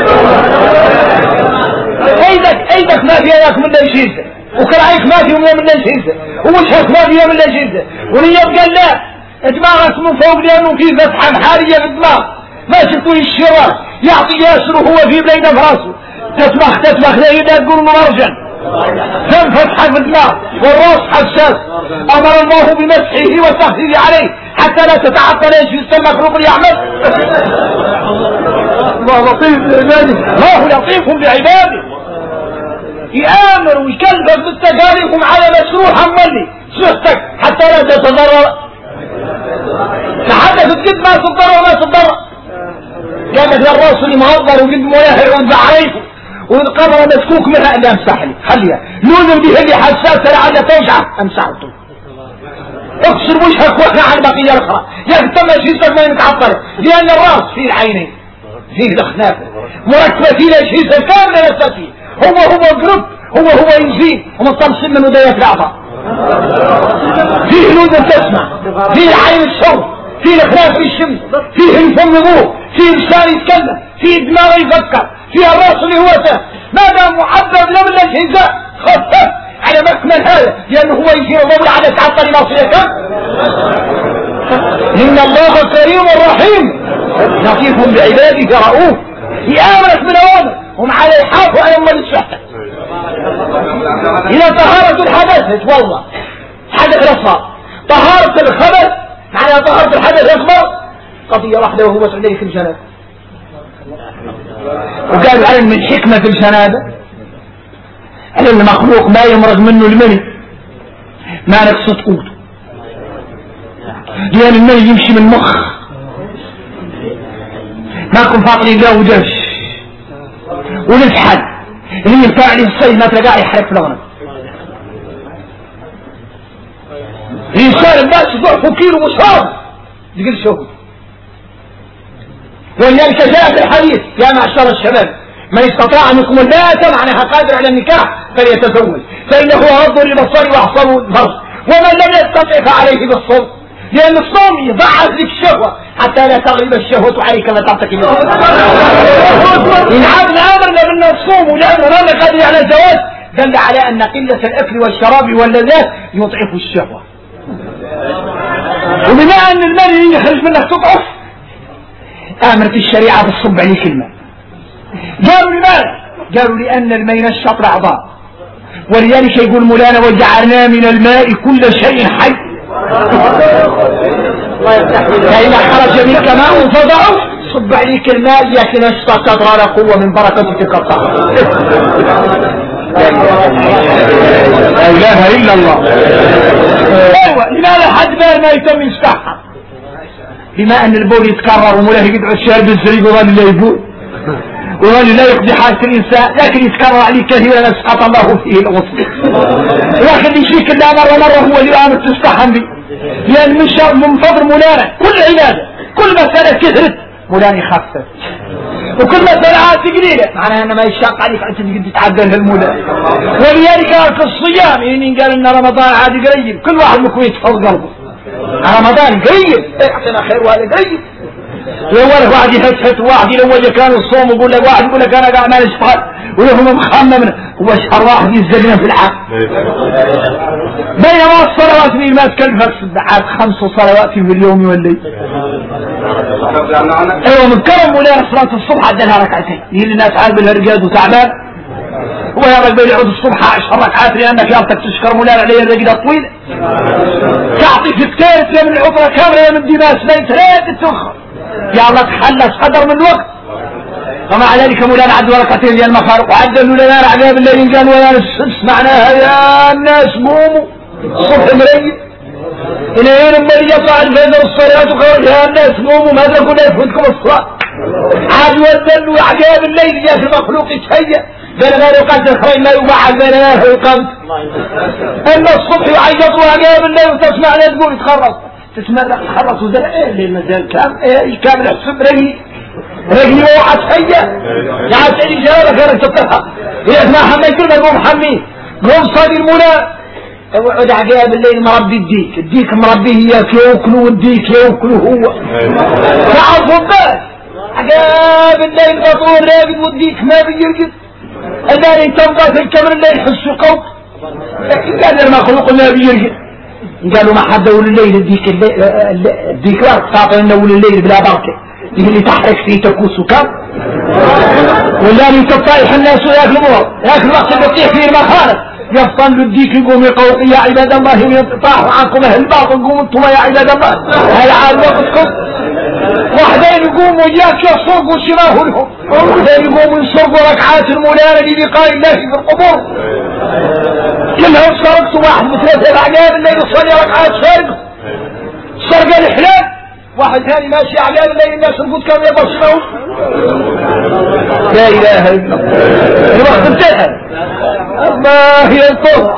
ايدك ما فيها ياك من الاجهزه وكراعيك ما فيه من الاجهزه ووجهك ما فيها من الاجهزه ولي يبقى لا دماغك من فوق لانه في فتحه محاريه في الدماغ ما شفتوا الشراك يعطي ياسر وهو في بليده في راسه تسمخ لا يدا تقول مرجا كم فتحه في الدماغ والراس حساس امر الله بمسحه وتخفيفه عليه حتى لا تتعطل اجهزه المخلوق يعمل الله لطيف بعباده الله لطيف بعباده يامر ويكلفك بالتكاليف على مشروع حملي صحتك حتى لا تتضرر تحدث قد ما تضرر وما تضرر قالت للرسول مهضر وقد ملاهر وانزعريف والقبر مسكوك منها اللي امسح لي خليها لوزن به اللي حساسه لعل توجع امسحته اكسر وجهك واحنا على البقيه الاخرى يهتم اجهزتك ما يتعطل لان الراس فيه العينين فيه الاخناف مركبه فيه الاجهزه كامله الاساسيه هو قرب هو ينزيد ومستمصين منه داية الاعضاء فيه لوزن تسمع فيه العين الشوف فيه الاخناف فيه الشمس فيه الفم يضوء فيه لسان يتكلم فيه دماغ يفكر فيها الراس اللي هو ما دام محبب له من الاجهزه خفف على مكمل هذا لانه هو يجي يضوي على تعطل ناصيته ان الله كريم رحيم لطيف بعباده رؤوف يامرك بالاوامر ومع الحاف وايما للصحه الى طهاره الحدث والله حدث الاصغر طهاره الخبث معناها طهاره الحدث الاكبر قضيه واحده وهو مسؤوليه في الجنازه وقالوا علم من حكمة الجنازة أن المخلوق ما يمرض منه المني ما نقصد قوته لأن المني يمشي من مخ ما كن فاطري له ودرش ونفحل اللي ينفع لي الصيد ما تلقاه يحرك في الغنم الإنسان الناس ضعفه كيلو وصار يقول شوف ولذلك جاء في الحديث يا معشر الشباب من استطاع منكم الباءة معناها قادر على النكاح فليتزوج فإنه غض للبصر وأحصن الفرج ومن لم يستطع فعليه بالصوم لأن الصوم يضعف لك الشهوة حتى لا تغلب الشهوة عليك ما تعتقد إن عاد الأمر لأن الصوم ولأن الرمى قادر على الزواج دل على أن قلة الأكل والشراب واللذات يضعف الشهوة وبما أن المال يخرج منك تضعف آمرت الشريعة بالصب عليه كلمة قالوا لماذا؟ قالوا لأن الماء نشط الأعضاء ولذلك يقول مولانا وجعلنا من الماء كل شيء حي فإذا خرج منك ماء فضعف صب عليك الماء لكن اشتقت أضرار قوة من بركة تلك الطهر لا إله إلا الله أيوة لماذا حد ما يتم يستحق بما أن البول يتكرر ومولاه يقعد الشارب الزريب وظل لا يبول وظل لا يقضي حاجة الإنسان لكن يتكرر عليه كثيرا أسقط الله فيه الغصب لكن يشيك الله مرة هو اللي آمر تستحن به لأن من فضل مولانا كل عبادة كل مسألة كثرت مولانا يخفف وكل مسألة عاد قليلة معناها أنه ما يشاق عليك أنت تقدر تعدل المولانا ولذلك في الصيام يعني قال إن رمضان عاد قريب كل واحد مكويت فوق قلبه رمضان قريب اعطنا خير وهذا قريب يقول واحد يفتحت واحد يلوج كان الصوم يقول لك واحد يقول لك انا قاعد ما اشتغل ويهم مخمم واشهر واحد يزقنا في الحق. بينما الصلوات في ما تكلفك سبعات 5 صلوات في اليوم والليل. ايوه من كرم ولا صلاة الصبح عدلها ركعتين يجي الناس عاد بالهرجاز وتعبان ويا رجل يعود الصبح 10 ركعات لانك يارتك تشكر مولانا عليه الرجل الطويل تعطي في كتير من العطرة كاملة من دماس ليت لا تتوخر يا الله تخلص قدر من الوقت. ومع ذلك مولانا عد ركعتين ديال المخارق وعدلوا لنا العذاب الليل قال ولا السدس معناها يا الناس قوموا الصبح مريض الين امال يطلع الفجر الصلاه وخرج يا الناس قوموا ماذا كنا يفوتكم الصلاه عاد ودلوا عذاب الليل يا المخلوق يتهيأ بين ما يقدر خير ما يبعد بين ما يقام اما الصبح يعيط وعذاب الليل وتسمع لا تقول يتخرص تسمع تخرص وزل ايه اللي مازال كامل حسب رجلي وقعت فيا يا سيدي جلالك انا تفتحها يا ما حمي كلمه قوم حمي قوم صادي المولى اقعد عقاب الليل مربي الديك مربيه اياك ياكلوا والديك ياكلوا هو تعرفوا بس عقاب الليل فطور راقد والديك ما بيرقد الباري تنقى في الكبر الليل يحسوا قوت لكن قال المخلوق ما بيرقد قالوا ما حد اول الليل الديك لا تعطي لنا اول الليل بلا بركه اللي تحرك فيه تكوس وكم ولا اللي تطايح الناس وياكل الامور ياكل وقت اللي تطيح فيه المخالف يفضل الديك يقوم يقول يا عباد الله طاحوا عنكم اهل الباطل قوموا انتم يا عباد الله هذا عاد وقتكم واحدين يقوموا وياك يصرقوا شراه لهم واحدين يقوموا يصرقوا ركعات المولانا للقاء الله في القبور كلهم سرقتوا واحد مثل العقاب الليل يصلي ركعات سرق الاحلام واحد ثاني ماشي على الليل الناس الفوت كم يبصروا لا اله الا الله الوقت انتهى الله ينطق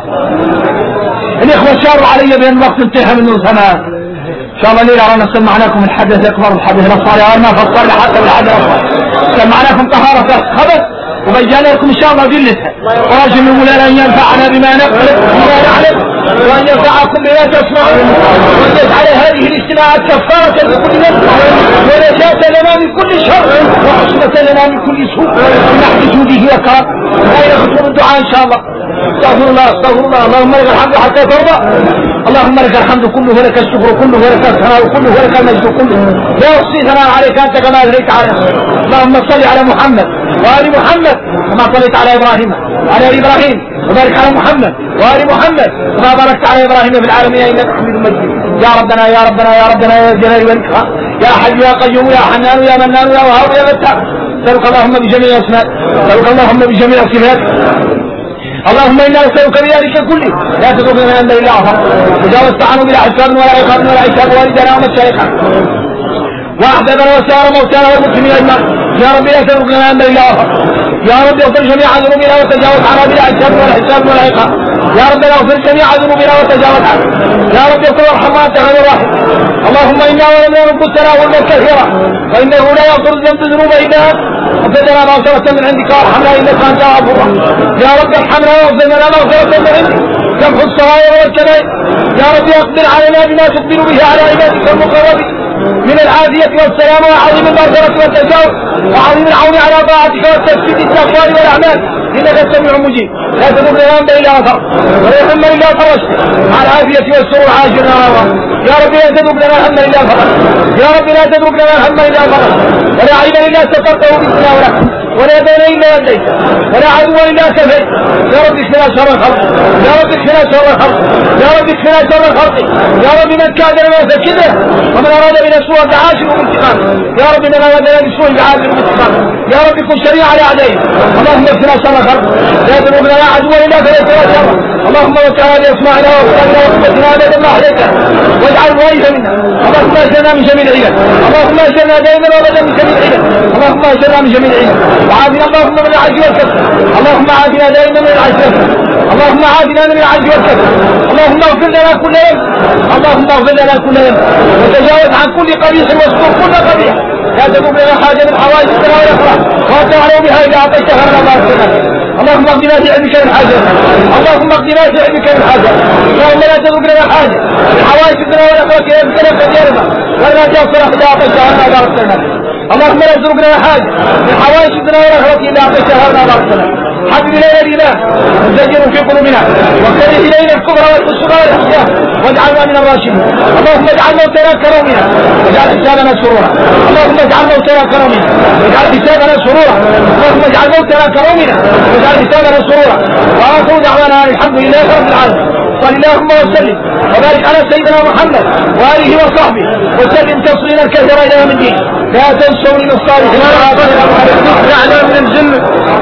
الاخوه شاروا علي بان الوقت انتهى منه زمان ان شاء الله الليله رانا سمعناكم الحدث اكبر الحدث الاصفر ما فصلنا حتى بالحدث الاصفر سمعناكم طهاره خبث وبينا لكم ان شاء الله ذلتها وراجل مولانا ان ينفعنا بما نقل وما نعلم وأن ينفعكم بما تسمعون وأن يجعل هذه الاجتماعات كفارة لكل نفع ونجاة لنا من كل شر وحسنة لنا من كل سوء نحن جوده وكرم غير خطوة الدعاء إن شاء الله. استغفر الله اللهم لك الحمد حتى ترضى اللهم لك الحمد كله ولك الشكر كله ولك الثناء كله ولك المجد كله لا أحصي ثناء عليك أنت كما أثنيت على نفسك. اللهم صل على محمد وآل محمد كما صليت على إبراهيم وعلى آل إبراهيم وبارك على محمد وآل محمد كما باركت على إبراهيم في العالمين إنك حميد مجيد. يا ربنا يا ربنا يا ربنا يا جلال والإكرام يا حي يا قيوم يا حنان يا منان يا وهاب يا فتاح نسألك اللهم بجميع أسمائك نسألك اللهم بجميع صفاتك اللهم إنا نسألك بذلك كله لا تتركنا من أمر الله عفوا وجاوزت عنه بلا حساب ولا عقاب ولا عتاب والدنا ومشايخنا وأحبابنا وسائر موتانا والمسلمين أجمعين يا رب لا تتركنا من أمر الله عفوا يا رب اغفر جميع ذنوبنا وتجاوز عنا بلا حساب ولا حساب ولا عقاب يا رب اغفر جميع ذنوبنا وتجاوز عنا يا رب اغفر وارحم وانت خير الراحمين. اللهم إنا ولنا نرد التناول كثيرا فإنه لا يغفر الذنب ذنوب إلا أنت وفدنا مغفرة من عندك وارحمنا إنك أنت غفور رحيم. يا رب ارحمنا واغفر لنا مغفرة من عندك تمحو الصغائر والكبائر. يا رب اقدر علينا بما تقدر به على عبادك المقربين من العافية والسلام وعظيم المغفرة والتجاوز وعظيم العون على طاعتك والتسديد الأقوال والأعمال إنك السميع المجيب. لا تذوق لنا أنت إلا غفر ولا يهم إلا فرجت على العافية والسرور عاجلنا يا رب لا تذوق لنا هم إلا فرج يا رب لا تذوق لنا هم إلا فرج ولا عيبا إلا سترته بسنا ورحمة ولا دين إلا وديت ولا عدو إلا كفيت. يا رب اكفنا شر الخلق يا رب اكفنا شر الخلق يا رب اكفنا شر الخلق يا رب من كاد لنا فكده ومن أراد بنا سوء بعاجل وانتقام يا رب من أراد بنا بسوء بعاجل وانتقام يا رب كن شريع على أعدائي. اللهم اكفنا شر الخلق لا تذوق لنا عدو إلا فليس شر. اللهم وكان لأسماعنا وأبصارنا وقوتنا أبدا ما أحييتنا واجعل الوارث منا. اللهم اجرنا من جميع العيال اللهم اجرنا دائما وابدا من جميع العيال اللهم اجرنا من جميع العيال وعافنا اللهم من العجز والكسل اللهم عافنا دائما من العجز والكسل اللهم عافنا من العجز والكسل اللهم اغفر لنا كل يوم اللهم اغفر لنا كل يوم وتجاوز عن كل قبيح واستر كل قبيح. لا تكون لنا حاجه من حوائج السماء والافراح وانت اعلم بها اذا اعطيتها لنا الله سبحانه. اللهم اقضنا في علمك من حاجه اللهم اقضنا في علمك من حاجه اللهم لا تذوق لنا حاجه من حوائج السماء والافراح يا ذكرك يا رب ولا تغفر احد اعطيتها لنا الله سبحانه. اللهم لا تتركنا حاجة من حوائج الدنيا والآخرة إلا أعطيتها لنا بارك حبب إلينا الإيمان وزينه في قلوبنا وكره إلينا الكفر والفسوق والعصيان واجعلنا من الراشدين. اللهم اجعل موتنا كرامنا واجعل حسابنا سرورا. اللهم اجعل موتنا كرامنا واجعل حسابنا سرورا. اللهم اجعل موتنا كرامنا واجعل حسابنا سرورا. وآخر دعوانا الحمد لله رب العالمين. صلى اللهم وسلم وبارك على سيدنا محمد وآله وصحبه وسلم تسليما كثيرا إلى يوم الدين. لا تنسوا من الصالحين من الجنة.